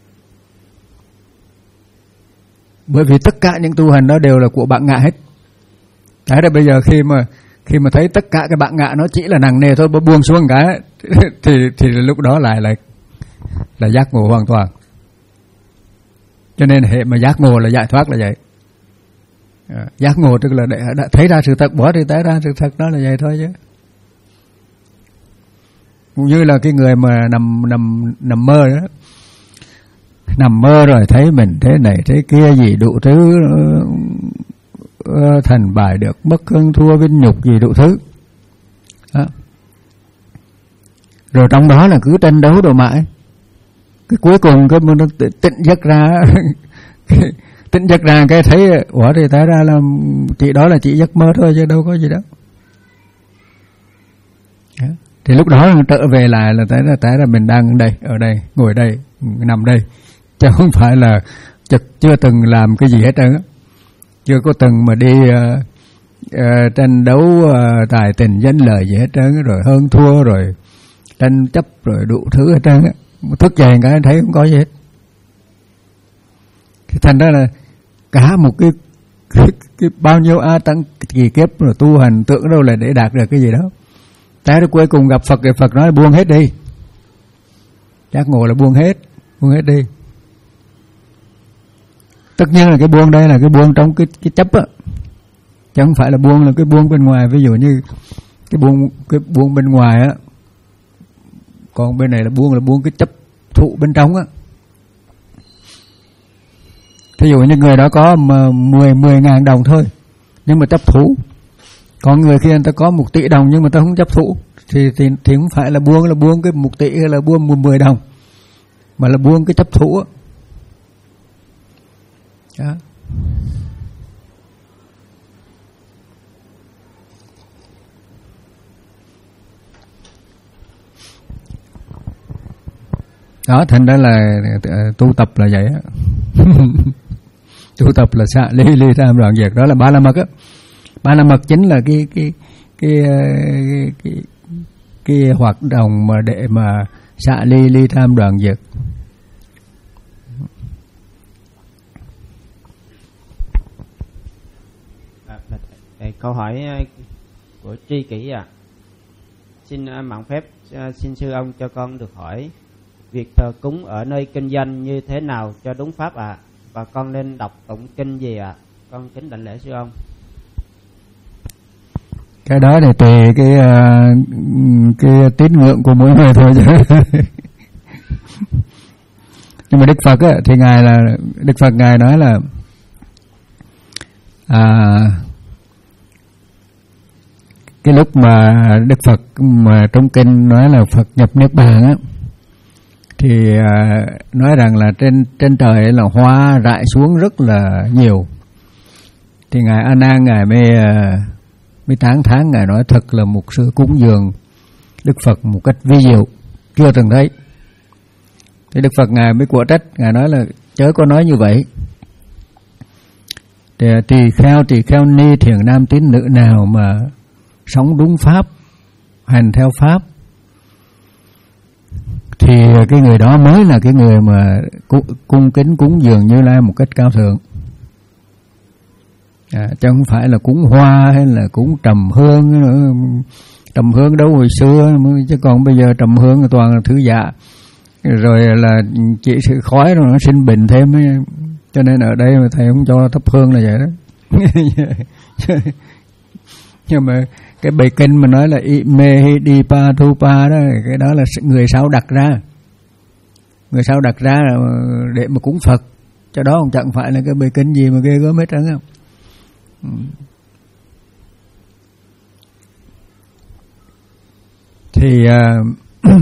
Bởi vì tất cả những tu hành đó đều là của bạn ngạ hết. Thế là bây giờ khi mà khi mà thấy tất cả cái bạn ngạ nó chỉ là nặng nề thôi, buông xuống cái thì thì lúc đó lại là là giác ngộ hoàn toàn. Cho nên hệ mà giác ngộ là giải thoát là vậy. À, giác ngộ tức là để đã thấy ra sự thật, bỏ thì thấy ra sự thật, đó là vậy thôi chứ. Cũng như là cái người mà nằm nằm nằm mơ đó, nằm mơ rồi thấy mình thế này thế kia gì đủ thứ, uh, thành bại được mất hơn thua vinh nhục gì đủ thứ đó. Rồi trong đó là cứ tranh đấu đồ mãi, cái cuối cùng cái nó tỉnh giấc ra tỉnh giấc ra cái thấy ủa thì té ra là chị đó là chị giấc mơ thôi chứ đâu có gì đó. Thì lúc đó trở về lại là thấy là thấy là mình đang ở đây, ở đây, ngồi đây, nằm đây, chứ không phải là chưa từng làm cái gì hết trơn á, chưa có từng mà đi uh, uh, tranh đấu uh, tài tình danh lời gì hết trơn, rồi hơn thua, rồi tranh chấp, rồi đủ thứ hết trơn á. Thức dậy cái thấy không có gì hết. Thì thành ra là cả một cái, cái, cái bao nhiêu a tăng kỳ kiếp rồi tu hành tưởng đâu là để đạt được cái gì đó. Tới đó cuối cùng gặp Phật thì Phật nói buông hết đi. Giác ngộ là buông hết, buông hết đi. Tất nhiên là cái buông đây là cái buông trong cái, cái chấp á, chứ không phải là buông là cái buông bên ngoài. Ví dụ như cái buông cái buông bên ngoài á, còn bên này là buông là buông cái chấp thụ bên trong á. Thí dụ như người đó có mười mười ngàn đồng thôi nhưng mà chấp thủ, còn người kia người ta có một tỷ đồng nhưng mà ta không chấp thủ, thì thì thì không phải là buông là buông cái một tỷ hay là buông một mười đồng, mà là buông cái chấp thủ á. Đó. Đó, thành ra là tu tập là vậy á. Tu tập là xạ ly ly tham đoạn diệt, đó là ba la mật á. Ba la mật chính là cái cái cái cái cái, cái hoạt động mà để mà xạ ly ly tham đoạn diệt. Câu hỏi của Tri Kỷ à, xin mạn phép xin sư ông cho con được hỏi việc thờ cúng ở nơi kinh doanh như thế nào cho đúng pháp ạ, à? Và con nên đọc tụng kinh gì ạ? À? Con kính đảnh lễ sư ông. Cái đó thì tùy cái cái tín ngưỡng của mỗi người thôi chứ. Nhưng mà Đức Phật á, thì ngài là Đức Phật ngài nói là à, cái lúc mà Đức Phật mà trong kinh nói là Phật nhập niết bàn á, thì à, nói rằng là trên trên trời là hoa rải xuống rất là nhiều. Thì ngài A Nan ngài mới mới tán thán, ngài nói thật là một sự cúng dường Đức Phật một cách vi diệu chưa từng thấy. Thì Đức Phật ngài mới của trách, ngài nói là chớ có nói như vậy. Thì tỳ kheo tỳ kheo ni thiền nam tín nữ nào mà sống đúng pháp, hành theo pháp, thì cái người đó mới là cái người mà cung kính cúng dường Như Lai một cách cao thượng. À, chứ không phải là cúng hoa hay là cúng trầm hương nữa. Trầm hương đâu hồi xưa, chứ còn bây giờ trầm hương toàn là thứ dạ, rồi là chỉ sự khói rồi nó sinh bệnh thêm ấy. Cho nên ở đây mà thầy không cho thắp hương là vậy đó. Nhưng mà cái bài kinh mà nói là Ime Di Pa Thu Pa đó, cái đó là người sao đặt ra, người sao đặt ra là để mà cúng Phật, cho đó không chẳng phải là cái bài kinh gì mà ghê gớm hết trơn không. Thì uh,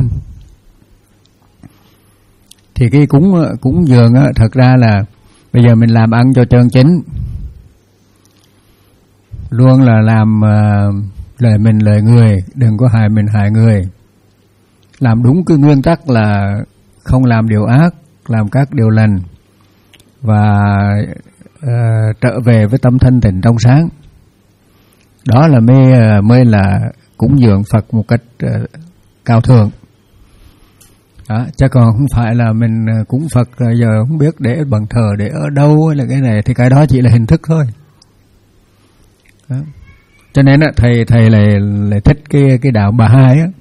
thì cái cúng cúng dường á, thật ra là bây giờ mình làm ăn cho chân chính, luôn là làm uh, lời mình lời người, đừng có hại mình hại người. Làm đúng cái nguyên tắc là không làm điều ác, làm các điều lành, và uh, trở về với tâm thanh tịnh trong sáng. Đó là mới uh, mới là cúng dường Phật một cách uh, cao thượng. Đó, chứ còn không phải là mình uh, cúng Phật uh, giờ không biết để bằng thờ để ở đâu hay là cái này, thì cái đó chỉ là hình thức thôi. Đó. Cho nên á, thầy thầy lại lại thích cái cái đạo Bà Hai á.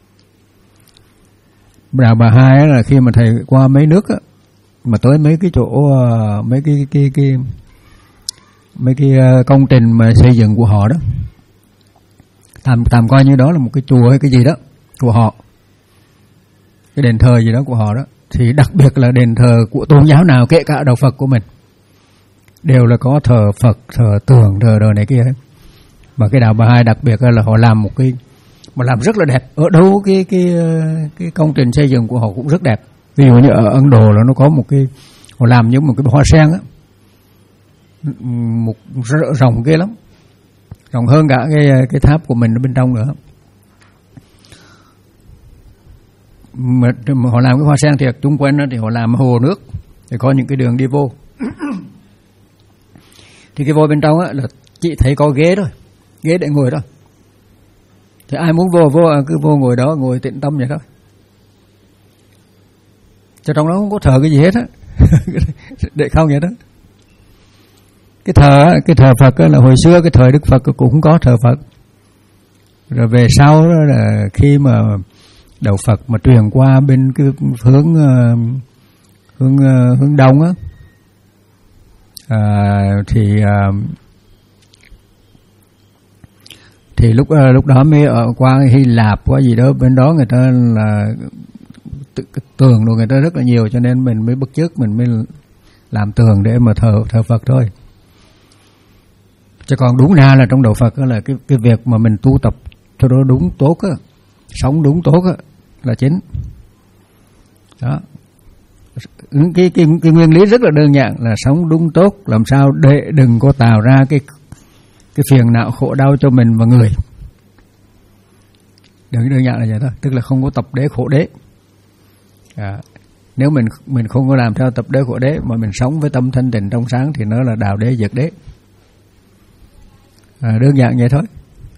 Đạo Bà Hai á là khi mà thầy qua mấy nước á, mà tới mấy cái chỗ mấy cái cái cái mấy cái công trình mà xây dựng của họ đó, tạm tạm coi như đó là một cái chùa hay cái gì đó của họ, cái đền thờ gì đó của họ đó, thì đặc biệt là đền thờ của tôn giáo nào, kể cả đạo Phật của mình, đều là có thờ Phật, thờ tượng, thờ đồ này kia. Mà cái đạo Bà Hai đặc biệt là họ làm một cái mà làm rất là đẹp. Ở đâu cái cái cái công trình xây dựng của họ cũng rất đẹp. Ví dụ như ở Ấn Độ là nó có một cái, họ làm giống một cái hoa sen á, một rộng ghê lắm, rộng hơn cả cái cái tháp của mình ở bên trong nữa. Mà, mà họ làm cái hoa sen thì chung quanh đó thì họ làm hồ nước, thì có những cái đường đi vô. Thì cái vô bên trong á là chỉ thấy có ghế thôi, ghế để ngồi thôi. Thì ai muốn vô vô cứ vô ngồi đó, ngồi tĩnh tâm vậy thôi. Cho trong đó không có thờ cái gì hết á, để không vậy đó. Cái thờ cái thờ Phật là hồi xưa cái thời Đức Phật cũng không có thờ Phật. Rồi về sau đó là khi mà đạo Phật mà truyền qua bên cái hướng hướng hướng đông á, à, thì thì lúc lúc đó mới ở qua Hy Lạp qua gì đó, bên đó người ta là tường rồi người ta rất là nhiều, cho nên mình mới bắt chước, mình mới làm tường để mà thờ thờ Phật thôi. Chứ còn đúng ra là trong đạo Phật là cái cái việc mà mình tu tập cho nó đúng tốt á, sống đúng tốt á là chính. Đó. Cái, cái cái nguyên lý rất là đơn giản là sống đúng tốt, làm sao để đừng có tạo ra cái cái phiền não khổ đau cho mình và người. Đừng đơn giản là vậy thôi, tức là không có tập đế khổ đế. À, nếu mình mình không có làm theo tập đế khổ đế mà mình sống với tâm thanh tịnh trong sáng thì nó là đào đế diệt đế. À, đơn giản vậy thôi.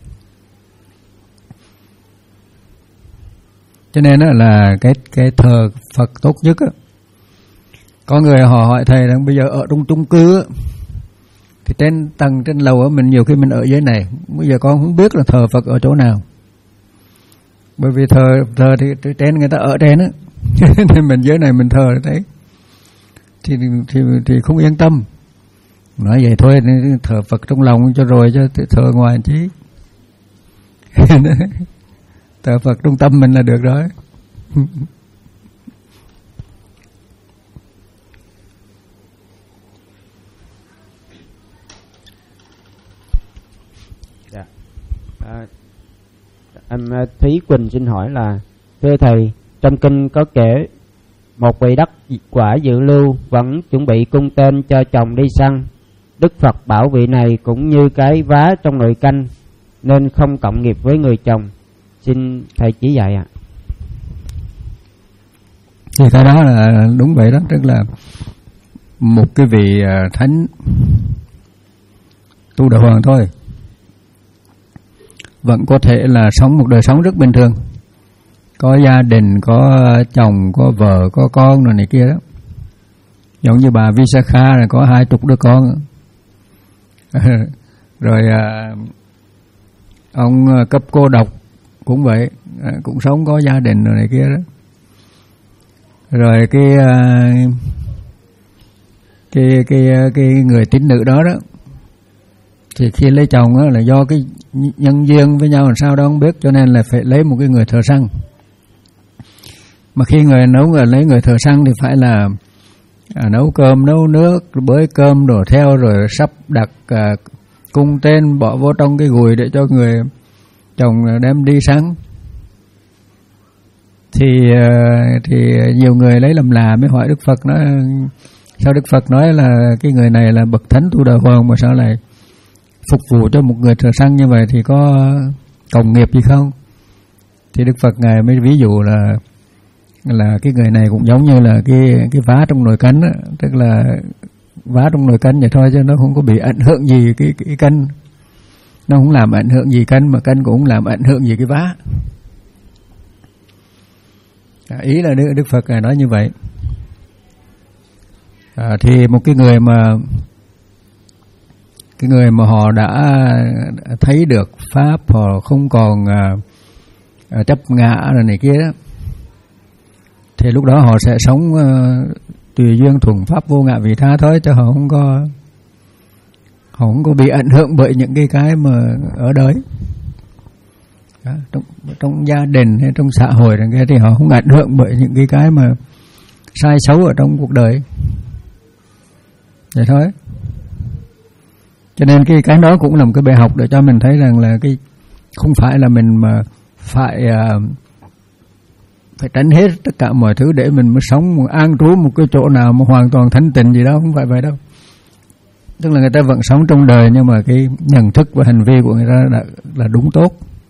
Cho nên đó là cái cái thờ Phật tốt nhất á. Có người họ hỏi thầy rằng bây giờ ở trong chung cư á, thì trên tầng trên lầu á, mình nhiều khi mình ở dưới này, bây giờ con không biết là thờ Phật ở chỗ nào. Bởi vì thờ thờ thì trên người ta ở trên á, nên mình dưới này mình thờ đấy, thì thì thì không yên tâm. Nói vậy thôi, thờ Phật trong lòng cho rồi, cho thờ ngoài chứ. Thờ Phật trong tâm mình là được rồi. Dạ. À, em Thúy Quỳnh xin hỏi là, thưa thầy, trong kinh có kể một vị đắc quả dự lưu vẫn chuẩn bị cung tên cho chồng đi săn. Đức Phật bảo vị này cũng như cái vá trong nồi canh nên không cộng nghiệp với người chồng. Xin thầy chỉ dạy ạ. Thì cái đó là đúng vậy đó, tức là một cái vị thánh tu đạo hoàng thôi vẫn có thể là sống một đời sống rất bình thường, có gia đình, có chồng, có vợ, có con rồi này kia đó. Giống như bà Visakha là có hai chục đứa con. Rồi ông Cấp Cô Độc cũng vậy, cũng sống có gia đình rồi này kia đó. Rồi cái cái cái cái người tín nữ đó đó, thì khi lấy chồng đó là do cái nhân duyên với nhau làm sao đó không biết, cho nên là phải lấy một cái người thợ săn. Mà khi người nấu người lấy người thợ săn thì phải là à, nấu cơm, nấu nước, bới cơm đồ theo, rồi sắp đặt à, cung tên bỏ vô trong cái gùi để cho người chồng đem đi săn. Thì à, thì nhiều người lấy làm lạ mới hỏi Đức Phật nói, sao Đức Phật nói là cái người này là bậc thánh tu đạo hoàng mà sao lại phục vụ cho một người thợ săn như vậy, thì có cộng nghiệp gì không? Thì Đức Phật ngài mới ví dụ là là cái người này cũng giống như là cái cái vá trong nồi canh á, tức là vá trong nồi canh vậy thôi, chứ nó không có bị ảnh hưởng gì cái cái canh, nó không làm ảnh hưởng gì canh, mà canh cũng không làm ảnh hưởng gì cái vá. À, ý là Đức, Đức Phật ngài nói như vậy. À, thì một cái người mà cái người mà họ đã thấy được pháp, họ không còn à, chấp ngã rồi này kia đó, thì lúc đó họ sẽ sống uh, tùy duyên thuần pháp vô ngã vị tha thôi, chứ họ không có họ không có bị ảnh hưởng bởi những cái cái mà ở đời đó, trong trong gia đình hay trong xã hội này kia, thì họ không ảnh hưởng bởi những cái cái mà sai xấu ở trong cuộc đời vậy thôi. Cho nên cái cái đó cũng là một cái bài học để cho mình thấy rằng là cái không phải là mình mà phải uh, phải tránh hết tất cả mọi thứ để mình mới sống an trú một cái chỗ nào mà hoàn toàn thanh tịnh gì đó, không phải vậy đâu. Tức là người ta vẫn sống trong đời nhưng mà cái nhận thức và hành vi của người ta là, là đúng tốt.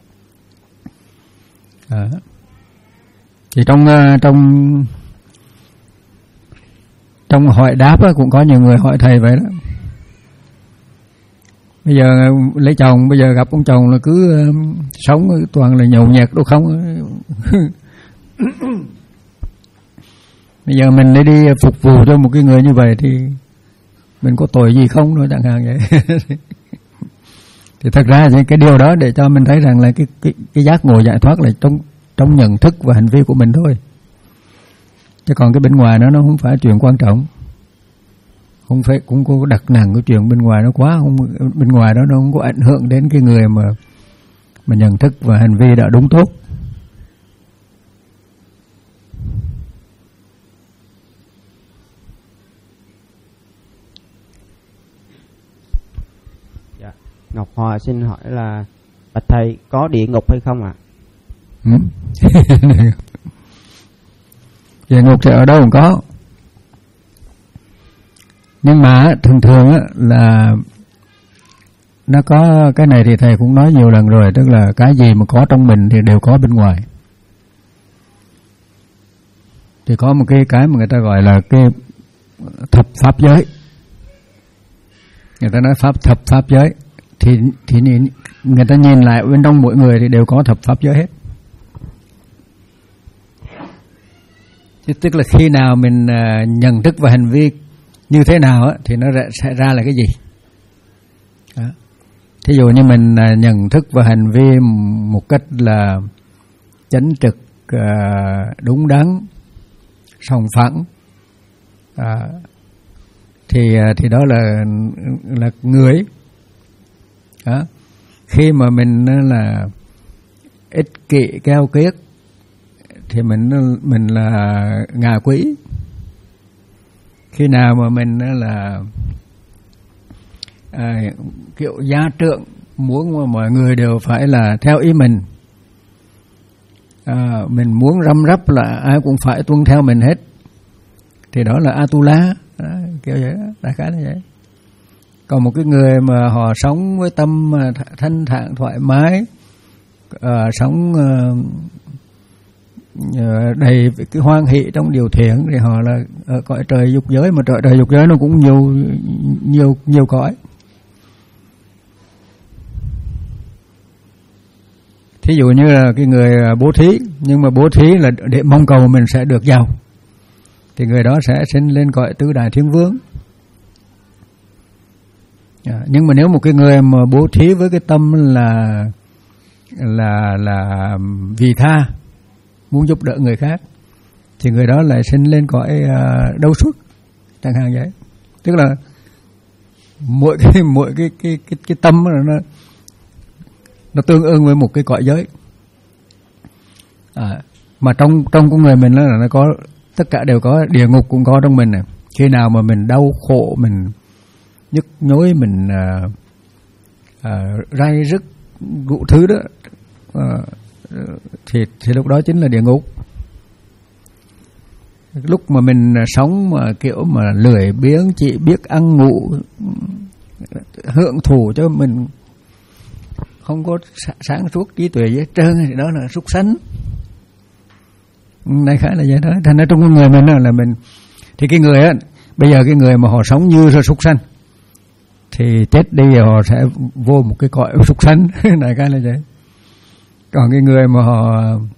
À. Thì trong trong trong hỏi đáp cũng có nhiều người hỏi thầy vậy đó. Bây giờ lấy chồng, bây giờ gặp ông chồng là cứ sống toàn là nhậu nhẹt đâu không. Bây giờ mình lấy đi phục vụ cho một cái người như vậy thì mình có tội gì không nữa, chẳng hạn vậy. Thì thật ra thì cái điều đó để cho mình thấy rằng là cái cái, cái giác ngộ giải thoát là trong trong nhận thức và hành vi của mình thôi. Chứ còn cái bên ngoài nó nó không phải chuyện quan trọng. Không phải cũng có đặt nặng cái chuyện bên ngoài nó quá, không, bên ngoài đó nó không có ảnh hưởng đến cái người mà mà nhận thức và hành vi đã đúng tốt. Dạ. Ngọc Hòa xin hỏi là bạch thầy có địa ngục hay không ạ? Ừ. Địa ngục thì ở đâu cũng có. Nhưng mà thường thường á, là nó có cái này thì thầy cũng nói nhiều lần rồi, tức là cái gì mà có trong mình thì đều có bên ngoài. Thì có một cái cái mà người ta gọi là cái thập pháp giới. Người ta nói pháp thập pháp giới thì thì người ta nhìn lại bên trong mỗi người thì đều có thập pháp giới hết. Chứ tức là khi nào mình uh, nhận thức và hành vi như thế nào á, thì nó sẽ ra là cái gì. Đó. Thí dụ như mình uh, nhận thức và hành vi một cách là chánh trực, uh, đúng đắn, sòng phẳng, uh, thì uh, thì đó là là người. Đó. Khi mà mình uh, là ích kỷ keo kiết thì mình mình là ngạ quỷ. Khi nào mà mình là à, kiểu gia trượng, muốn mà mọi người đều phải là theo ý mình, à, mình muốn răm rắp là ai cũng phải tuân theo mình hết, thì đó là Atula. Đó, kiểu vậy đó, đại khái là vậy. Còn một cái người mà họ sống với tâm thanh thản thoải mái, à, sống à, đầy cái hoan hỷ trong điều thiện, thì họ là ở cõi trời dục giới. Mà trời trời dục giới nó cũng nhiều nhiều nhiều cõi. Thí dụ như là cái người bố thí, nhưng mà bố thí là để mong cầu mình sẽ được giàu, thì người đó sẽ sinh lên cõi tứ đại thiên vương. À, nhưng mà nếu một cái người mà bố thí với cái tâm là là là vì tha, muốn giúp đỡ người khác, thì người đó lại sinh lên cõi uh, đâu suốt, chẳng hạn vậy. Tức là mỗi cái mỗi cái cái cái, cái tâm nó nó tương ứng với một cái cõi giới. À, mà trong trong của người mình là nó có tất cả đều có, địa ngục cũng có trong mình này. Khi nào mà mình đau khổ, mình nhức nhối, mình uh, uh, ray rứt đủ thứ đó, uh, thì thì lúc đó chính là địa ngục. Lúc mà mình sống mà kiểu mà lười biếng, chỉ biết ăn ngủ, hưởng thụ cho mình, không có sáng suốt trí tuệ gì hết trơn, thì đó là súc sanh. Đại khái là vậy đó. Thành ra trong con người mình là mình, thì cái người á, bây giờ cái người mà họ sống như là súc sanh thì chết đi họ sẽ vô một cái cõi súc sanh. Đại khái là vậy. Còn cái người mà họ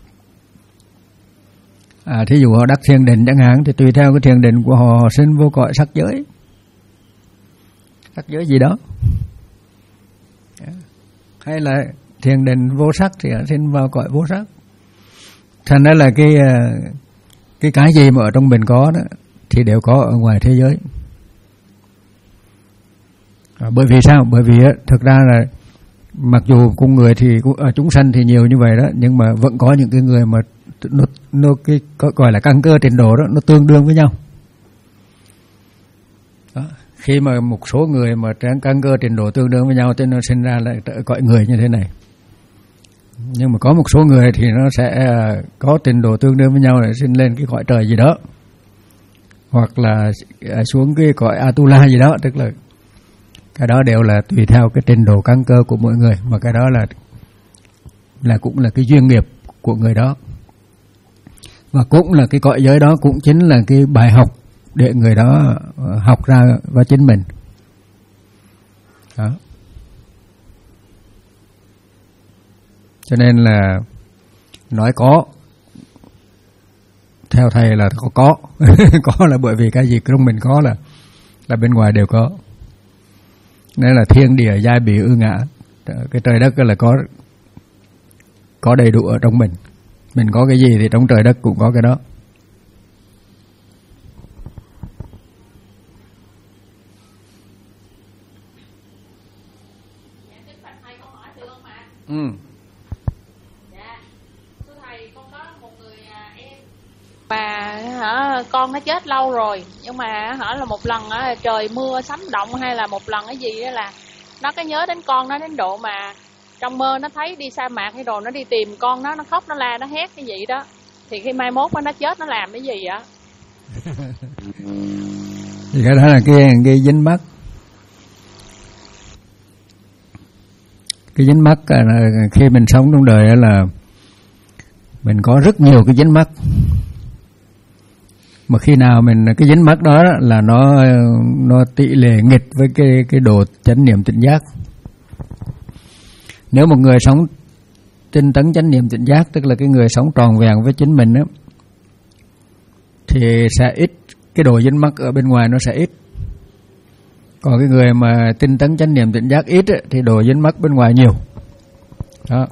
à, thí dụ họ đắc thiền định chẳng hạn, thì tùy theo cái thiền định của họ, họ sinh vô cõi sắc giới, sắc giới gì đó. Hay là thiền định vô sắc thì họ sinh vào cõi vô sắc. Thành ra là cái cái cái gì mà ở trong mình có đó thì đều có ở ngoài thế giới. À, bởi vì sao? Bởi vì á, thực ra là mặc dù con người thì ở chúng sanh thì nhiều như vậy đó, nhưng mà vẫn có những cái người mà nó, nó cái gọi là căn cơ trình độ đó nó tương đương với nhau. Đó. Khi mà một số người mà căn cơ trình độ tương đương với nhau, cho nên nó sinh ra lại cõi người như thế này. Nhưng mà có một số người thì nó sẽ có trình độ tương đương với nhau để sinh lên cái cõi trời gì đó, hoặc là xuống cái cõi Atula gì đó, tức là cái đó đều là tùy theo cái trình độ căn cơ của mỗi người, mà cái đó là là cũng là cái duyên nghiệp của người đó, và cũng là cái cõi giới đó cũng chính là cái bài học để người đó học ra vào chính mình đó. Cho nên là nói có, theo thầy là có có có là bởi vì cái gì trong mình có là là bên ngoài đều có. Nên là thiên địa giai bì ư ngã, cái trời đất là có có đầy đủ ở trong mình. Mình có cái gì thì trong trời đất cũng có cái đó. Ừ. Dạ, thưa thầy, con có một người em mà hả, con nó chết lâu rồi, nhưng mà hả là một lần á, trời mưa sấm động hay là một lần cái gì đó là nó có nhớ đến con nó đến độ mà trong mơ nó thấy đi sa mạc hay đồ, nó đi tìm con nó, nó khóc nó la nó hét cái gì đó, thì khi mai mốt nó chết nó làm cái gì vậy? Thì cái đó là cái cái dính mắc. Cái dính mắc khi mình sống trong đời là mình có rất nhiều cái dính mắc, mà khi nào mình cái dính mắc đó là nó nó tỷ lệ nghịch với cái cái độ chánh niệm tỉnh giác. Nếu một người sống tinh tấn chánh niệm tỉnh giác, tức là cái người sống tròn vẹn với chính mình đó, thì sẽ ít cái độ dính mắc ở bên ngoài, nó sẽ ít. Còn cái người mà tinh tấn chánh niệm tỉnh giác ít ấy, thì đồ dính mắc bên ngoài nhiều đó,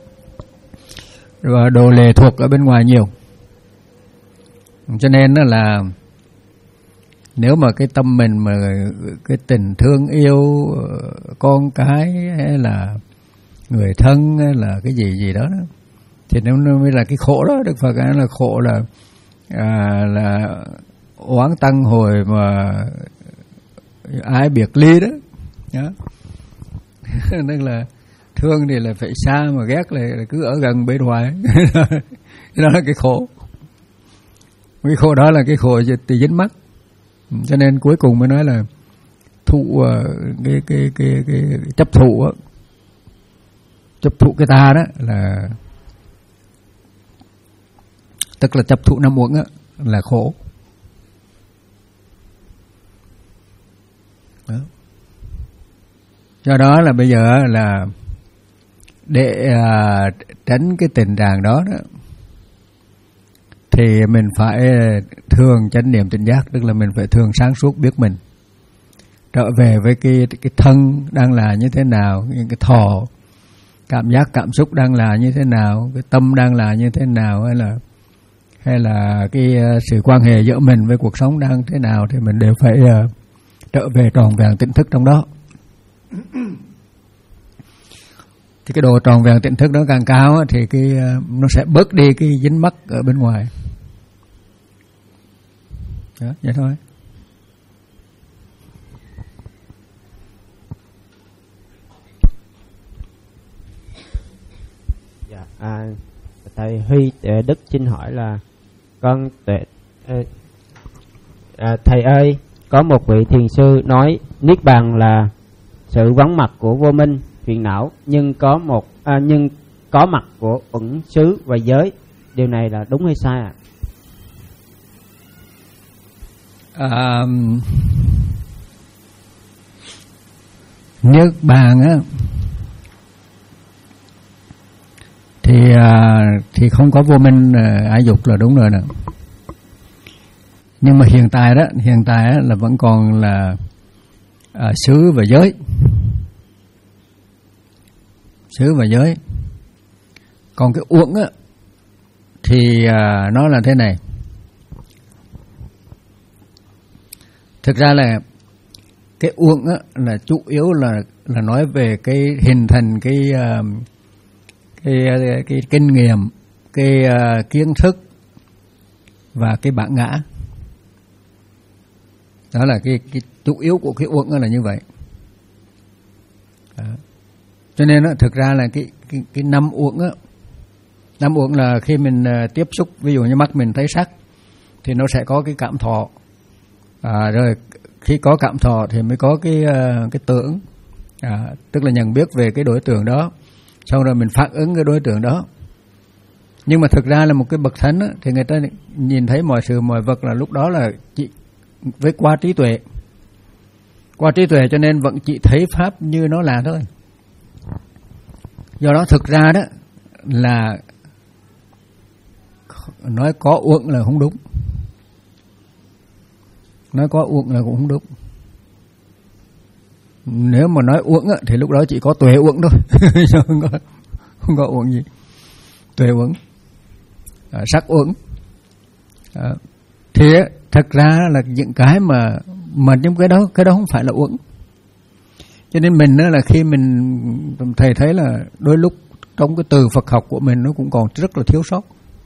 và đồ lệ thuộc ở bên ngoài nhiều. Cho nên là nếu mà cái tâm mình mà cái tình thương yêu con cái hay là người thân hay là cái gì gì đó, đó thì nó mới là cái khổ đó. Đức Phật nói là khổ là à, là oán tăng hồi mà ai biệt ly đó, đó. Tức là thương thì là phải xa, mà ghét là cứ ở gần bên ngoài. Đó là cái khổ. Cái khổ đó là cái khổ từ dính mắc. Cho nên cuối cùng mới nói là thụ cái cái cái cái chấp thụ á, chấp thụ cái ta đó là tức là chấp thụ năm uẩn á là khổ. Đó. Do đó là bây giờ là để à, tránh cái tình trạng đó, đó thì mình phải thường chánh niệm tỉnh giác, tức là mình phải thường sáng suốt biết mình, trở về với cái cái thân đang là như thế nào, những cái thọ cảm giác cảm xúc đang là như thế nào, cái tâm đang là như thế nào, hay là hay là cái sự quan hệ giữa mình với cuộc sống đang thế nào, thì mình đều phải uh, trở về tròn vẹn tỉnh thức trong đó. Thì cái độ tròn vẹn tỉnh thức đó càng cao thì cái uh, nó sẽ bớt đi cái dính mắc ở bên ngoài. Đó, vậy thôi. Dạ, à, thầy Huy Đức xin hỏi là con tuệ à, thầy ơi, có một vị thiền sư nói niết bàn là sự vắng mặt của vô minh phiền não, nhưng có một à, nhưng có mặt của uẩn xứ và giới, điều này là đúng hay sai ạ? À, niết bàn á thì à, thì không có vô minh à, ái dục là đúng rồi nè. Nhưng mà hiện tại đó, hiện tại á, là vẫn còn là à, xứ và giới, xứ và giới. Còn cái uẩn á thì à, nó là thế này. Thực ra là cái uẩn á là chủ yếu là là nói về cái hình thành cái uh, cái, cái cái kinh nghiệm, cái uh, kiến thức và cái bản ngã. Đó là cái cái chủ yếu của cái uẩn là như vậy. Đó. Cho nên á, thực ra là cái cái cái năm uẩn á, năm uẩn là khi mình uh, tiếp xúc, ví dụ như mắt mình thấy sắc thì nó sẽ có cái cảm thọ, à, rồi khi có cảm thọ thì mới có cái uh, cái tưởng, à, tức là nhận biết về cái đối tượng đó, sau rồi mình phản ứng cái đối tượng đó. Nhưng mà thực ra là một cái bậc thánh á, thì người ta nhìn thấy mọi sự mọi vật là lúc đó là chỉ với qua trí tuệ, qua trí tuệ cho nên vẫn chỉ thấy pháp như nó là thôi. Do đó thực ra đó là nói có uẩn là không đúng, nói có uẩn là cũng không đúng. Nếu mà nói uẩn á, thì lúc đó chỉ có tuệ uẩn thôi, không có không có uẩn gì. Tuệ uẩn, à, sắc uẩn, à, thì thật ra là những cái mà mà những cái đó cái đó không phải là uẩn. Cho nên mình đó là khi mình thầy thấy là đôi lúc trong cái từ Phật học của mình nó cũng còn rất là thiếu sót.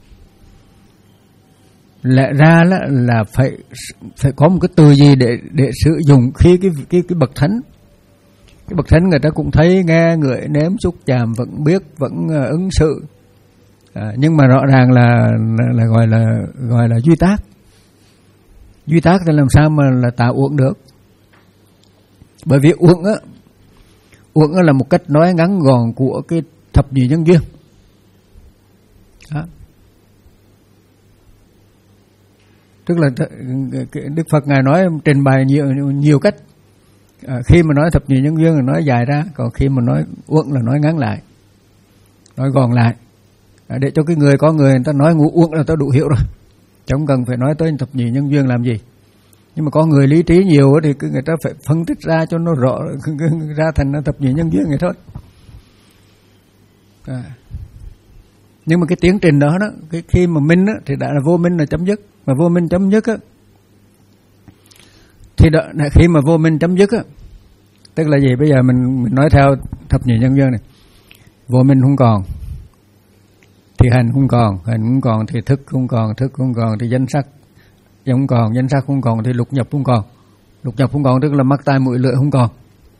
Lẽ ra là, là phải phải có một cái từ gì để để sử dụng khi cái cái cái bậc thánh, cái bậc thánh người ta cũng thấy, nghe, ngửi, nếm, xúc, chạm, vẫn biết, vẫn uh, ứng xử, à, nhưng mà rõ ràng là, là là gọi là gọi là duy tác. Duy tác thì làm sao mà là tạo uẩn được? Bởi vì uẩn á, uẩn á là một cách nói ngắn gọn của cái thập nhị nhân duyên. Đó. Tức là Đức Phật ngài nói trình bày nhiều nhiều cách. À, khi mà nói thập nhị nhân duyên là nói dài ra, còn khi mà nói uẩn là nói ngắn lại, nói gọn lại, à, để cho cái người có người người ta nói ngũ uẩn là ta đủ hiểu rồi, chẳng cần phải nói tới thập nhị nhân duyên làm gì. Nhưng mà có người lý trí nhiều thì người ta phải phân tích ra cho nó rõ ra thành thập nhị nhân duyên vậy thôi. À. Nhưng mà cái tiến trình đó đó, cái khi mà minh á, thì đã là vô minh là chấm dứt, mà vô minh chấm dứt á, thì đó, khi mà vô minh chấm dứt á, tức là gì? Bây giờ mình, mình nói theo thập nhị nhân duyên này, vô minh không còn thì hành không còn, hành không còn thì thức không còn, thức không còn thì danh sắc không còn, danh sắc không còn thì lục nhập không còn, lục nhập không còn tức là mắt tai mũi lưỡi không còn.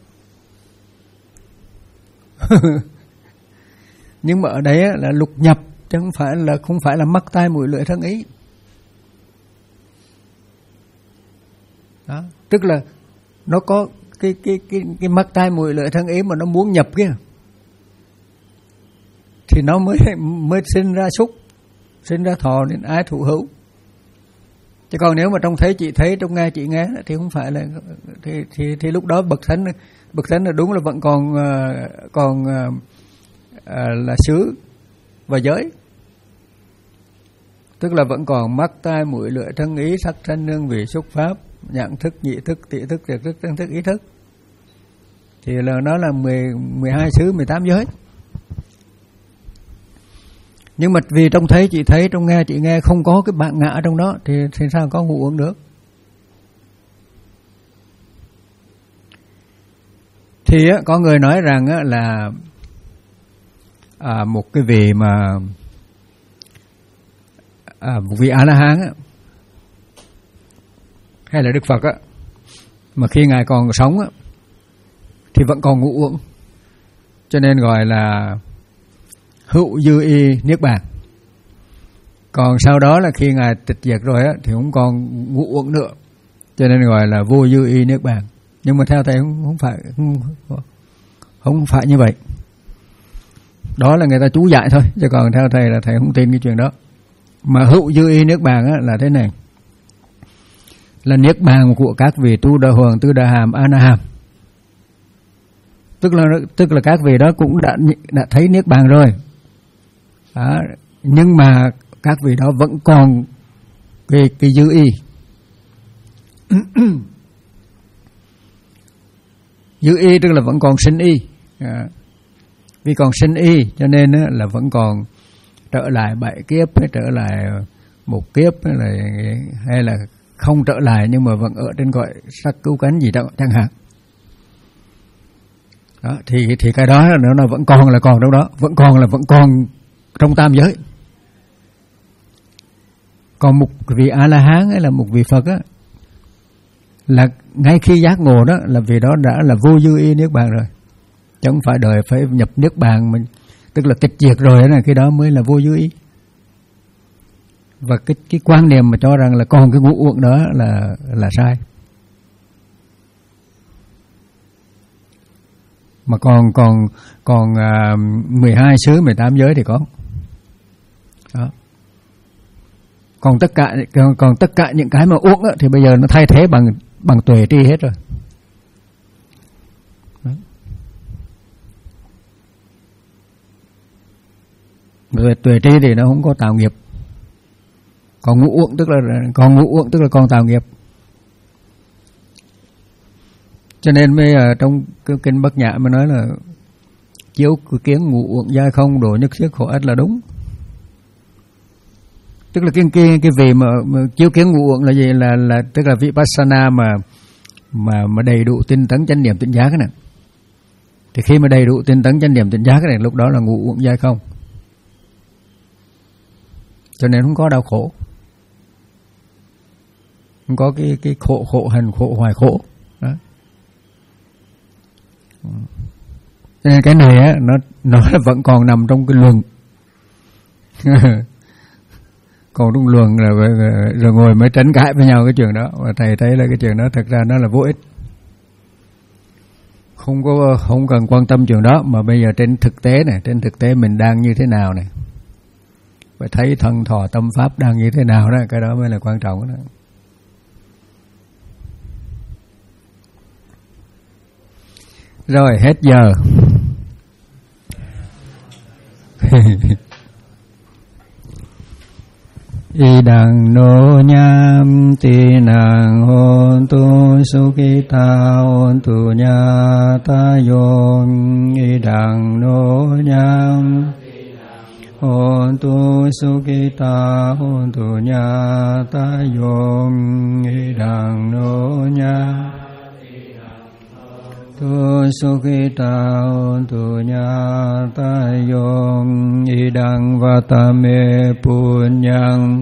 Nhưng mà ở đấy là lục nhập chứ không phải là không phải là mắt tai mũi lưỡi thân ý. Đó, tức là nó có cái cái cái cái mắt tai mũi lưỡi thân ý mà nó muốn nhập kia thì nó mới mới sinh ra xúc, sinh ra thọ nên ái thụ hữu. Chứ còn nếu mà trong thấy chị thấy, trong nghe chị nghe thì không phải là thì thì thì lúc đó bậc thánh bậc thánh là đúng là vẫn còn còn là xứ và giới, tức là vẫn còn mắt tai mũi lưỡi thân ý sắc thân hương vị xúc pháp nhãn thức nhị thức tỷ thức thiệt thức thân thức ý thức, thì là nó là mười mười hai xứ mười tám giới. Nhưng mà vì trong thấy chị thấy, trong nghe chị nghe không có cái bạn ngã trong đó thì thì sao có ngũ uẩn được? Thì á, có người nói rằng á, là à, một cái vị mà à, một vị A-la-hán á, hay là Đức Phật á, mà khi ngài còn sống á, thì vẫn còn ngũ uẩn, cho nên gọi là hữu dư y niết bàn. Còn sau đó là khi ngài tịch diệt rồi á, thì không còn ngũ uẩn nữa, cho nên gọi là vô dư y niết bàn. Nhưng mà theo thầy không, không phải không, không phải như vậy. Đó là người ta chú giải thôi, chứ còn theo thầy là thầy không tin cái chuyện đó. Mà hữu dư y niết bàn á, là thế này, là niết bàn của các vị tu đà hoàng, tư đà hàm, a na hàm. Tức là tức là các vị đó cũng đã đã thấy niết bàn rồi. Đó, nhưng mà các vị đó vẫn còn cái cái dư y. Dư y tức là vẫn còn sinh y. À, vì còn sinh y cho nên là vẫn còn trở lại bảy kiếp hay trở lại một kiếp hay là, hay là không trở lại nhưng mà vẫn ở trên cõi sắc cứu cánh gì đó chẳng hạn. Đó, thì thì cái đó nó là vẫn còn là còn trong đó, vẫn còn là vẫn còn trong tam giới. Còn một vị A-la-hán hay là một vị Phật á, là ngay khi giác ngộ đó là vì đó đã là vô dư y niết bàn rồi. chứ không phải đợi phải nhập niết bàn, mình tức là tịch diệt rồi đó, cái đó mới là vô vô ý. Và cái cái quan niệm mà cho rằng là còn cái ngũ uẩn đó là là sai. Mà còn còn còn à, mười hai xứ mười tám giới thì có. Đó. Còn tất cả còn, còn tất cả những cái mà uẩn á, thì bây giờ nó thay thế bằng bằng tuệ tri hết rồi. Tuệ, tuệ tri thì nó không có tạo nghiệp. Còn ngũ uẩn tức là còn ngũ uẩn tức là còn tạo nghiệp. Cho nên mới ở trong cái kinh Bát Nhã mới nói là chiếu kiến ngũ uẩn giai không, độ nhất thiết khổ ách là đúng. Tức là cái cái cái vị mà, mà chiếu kiến ngũ uẩn là gì, là là tức là vipassana mà mà mà đầy đủ tinh tấn chánh niệm tỉnh giác cái này. Thì khi mà đầy đủ tinh tấn chánh niệm tỉnh giác cái này, lúc đó là ngũ uẩn giai không. Cho nên không có đau khổ, không có cái cái khổ khổ hành khổ hoài khổ đó. Cho nên cái này á, nó nó vẫn còn nằm trong cái luận. Còn trong luận là rồi ngồi mới tranh cãi với nhau cái chuyện đó, và thầy thấy là cái chuyện đó thật ra nó là vô ích, không có không cần quan tâm chuyện đó. Mà bây giờ trên thực tế này, trên thực tế mình đang như thế nào này, phải thấy thân thọ tâm pháp đang như thế nào đó, cái đó mới là quan trọng đó. Rồi hết giờ. Y đằng nô nham ti nàng hôn tu sukita hôn tu nha ta yon. Y đằng nô nham hôn tu sukita hôn tu nha ta yon. Y đằng nô nham tu sukita tu nha ta yon. Idang vatame punyang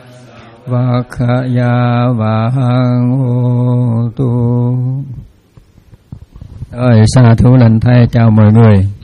vakhaya vahang hotu. Rồi sa thú lành thay chào mọi người.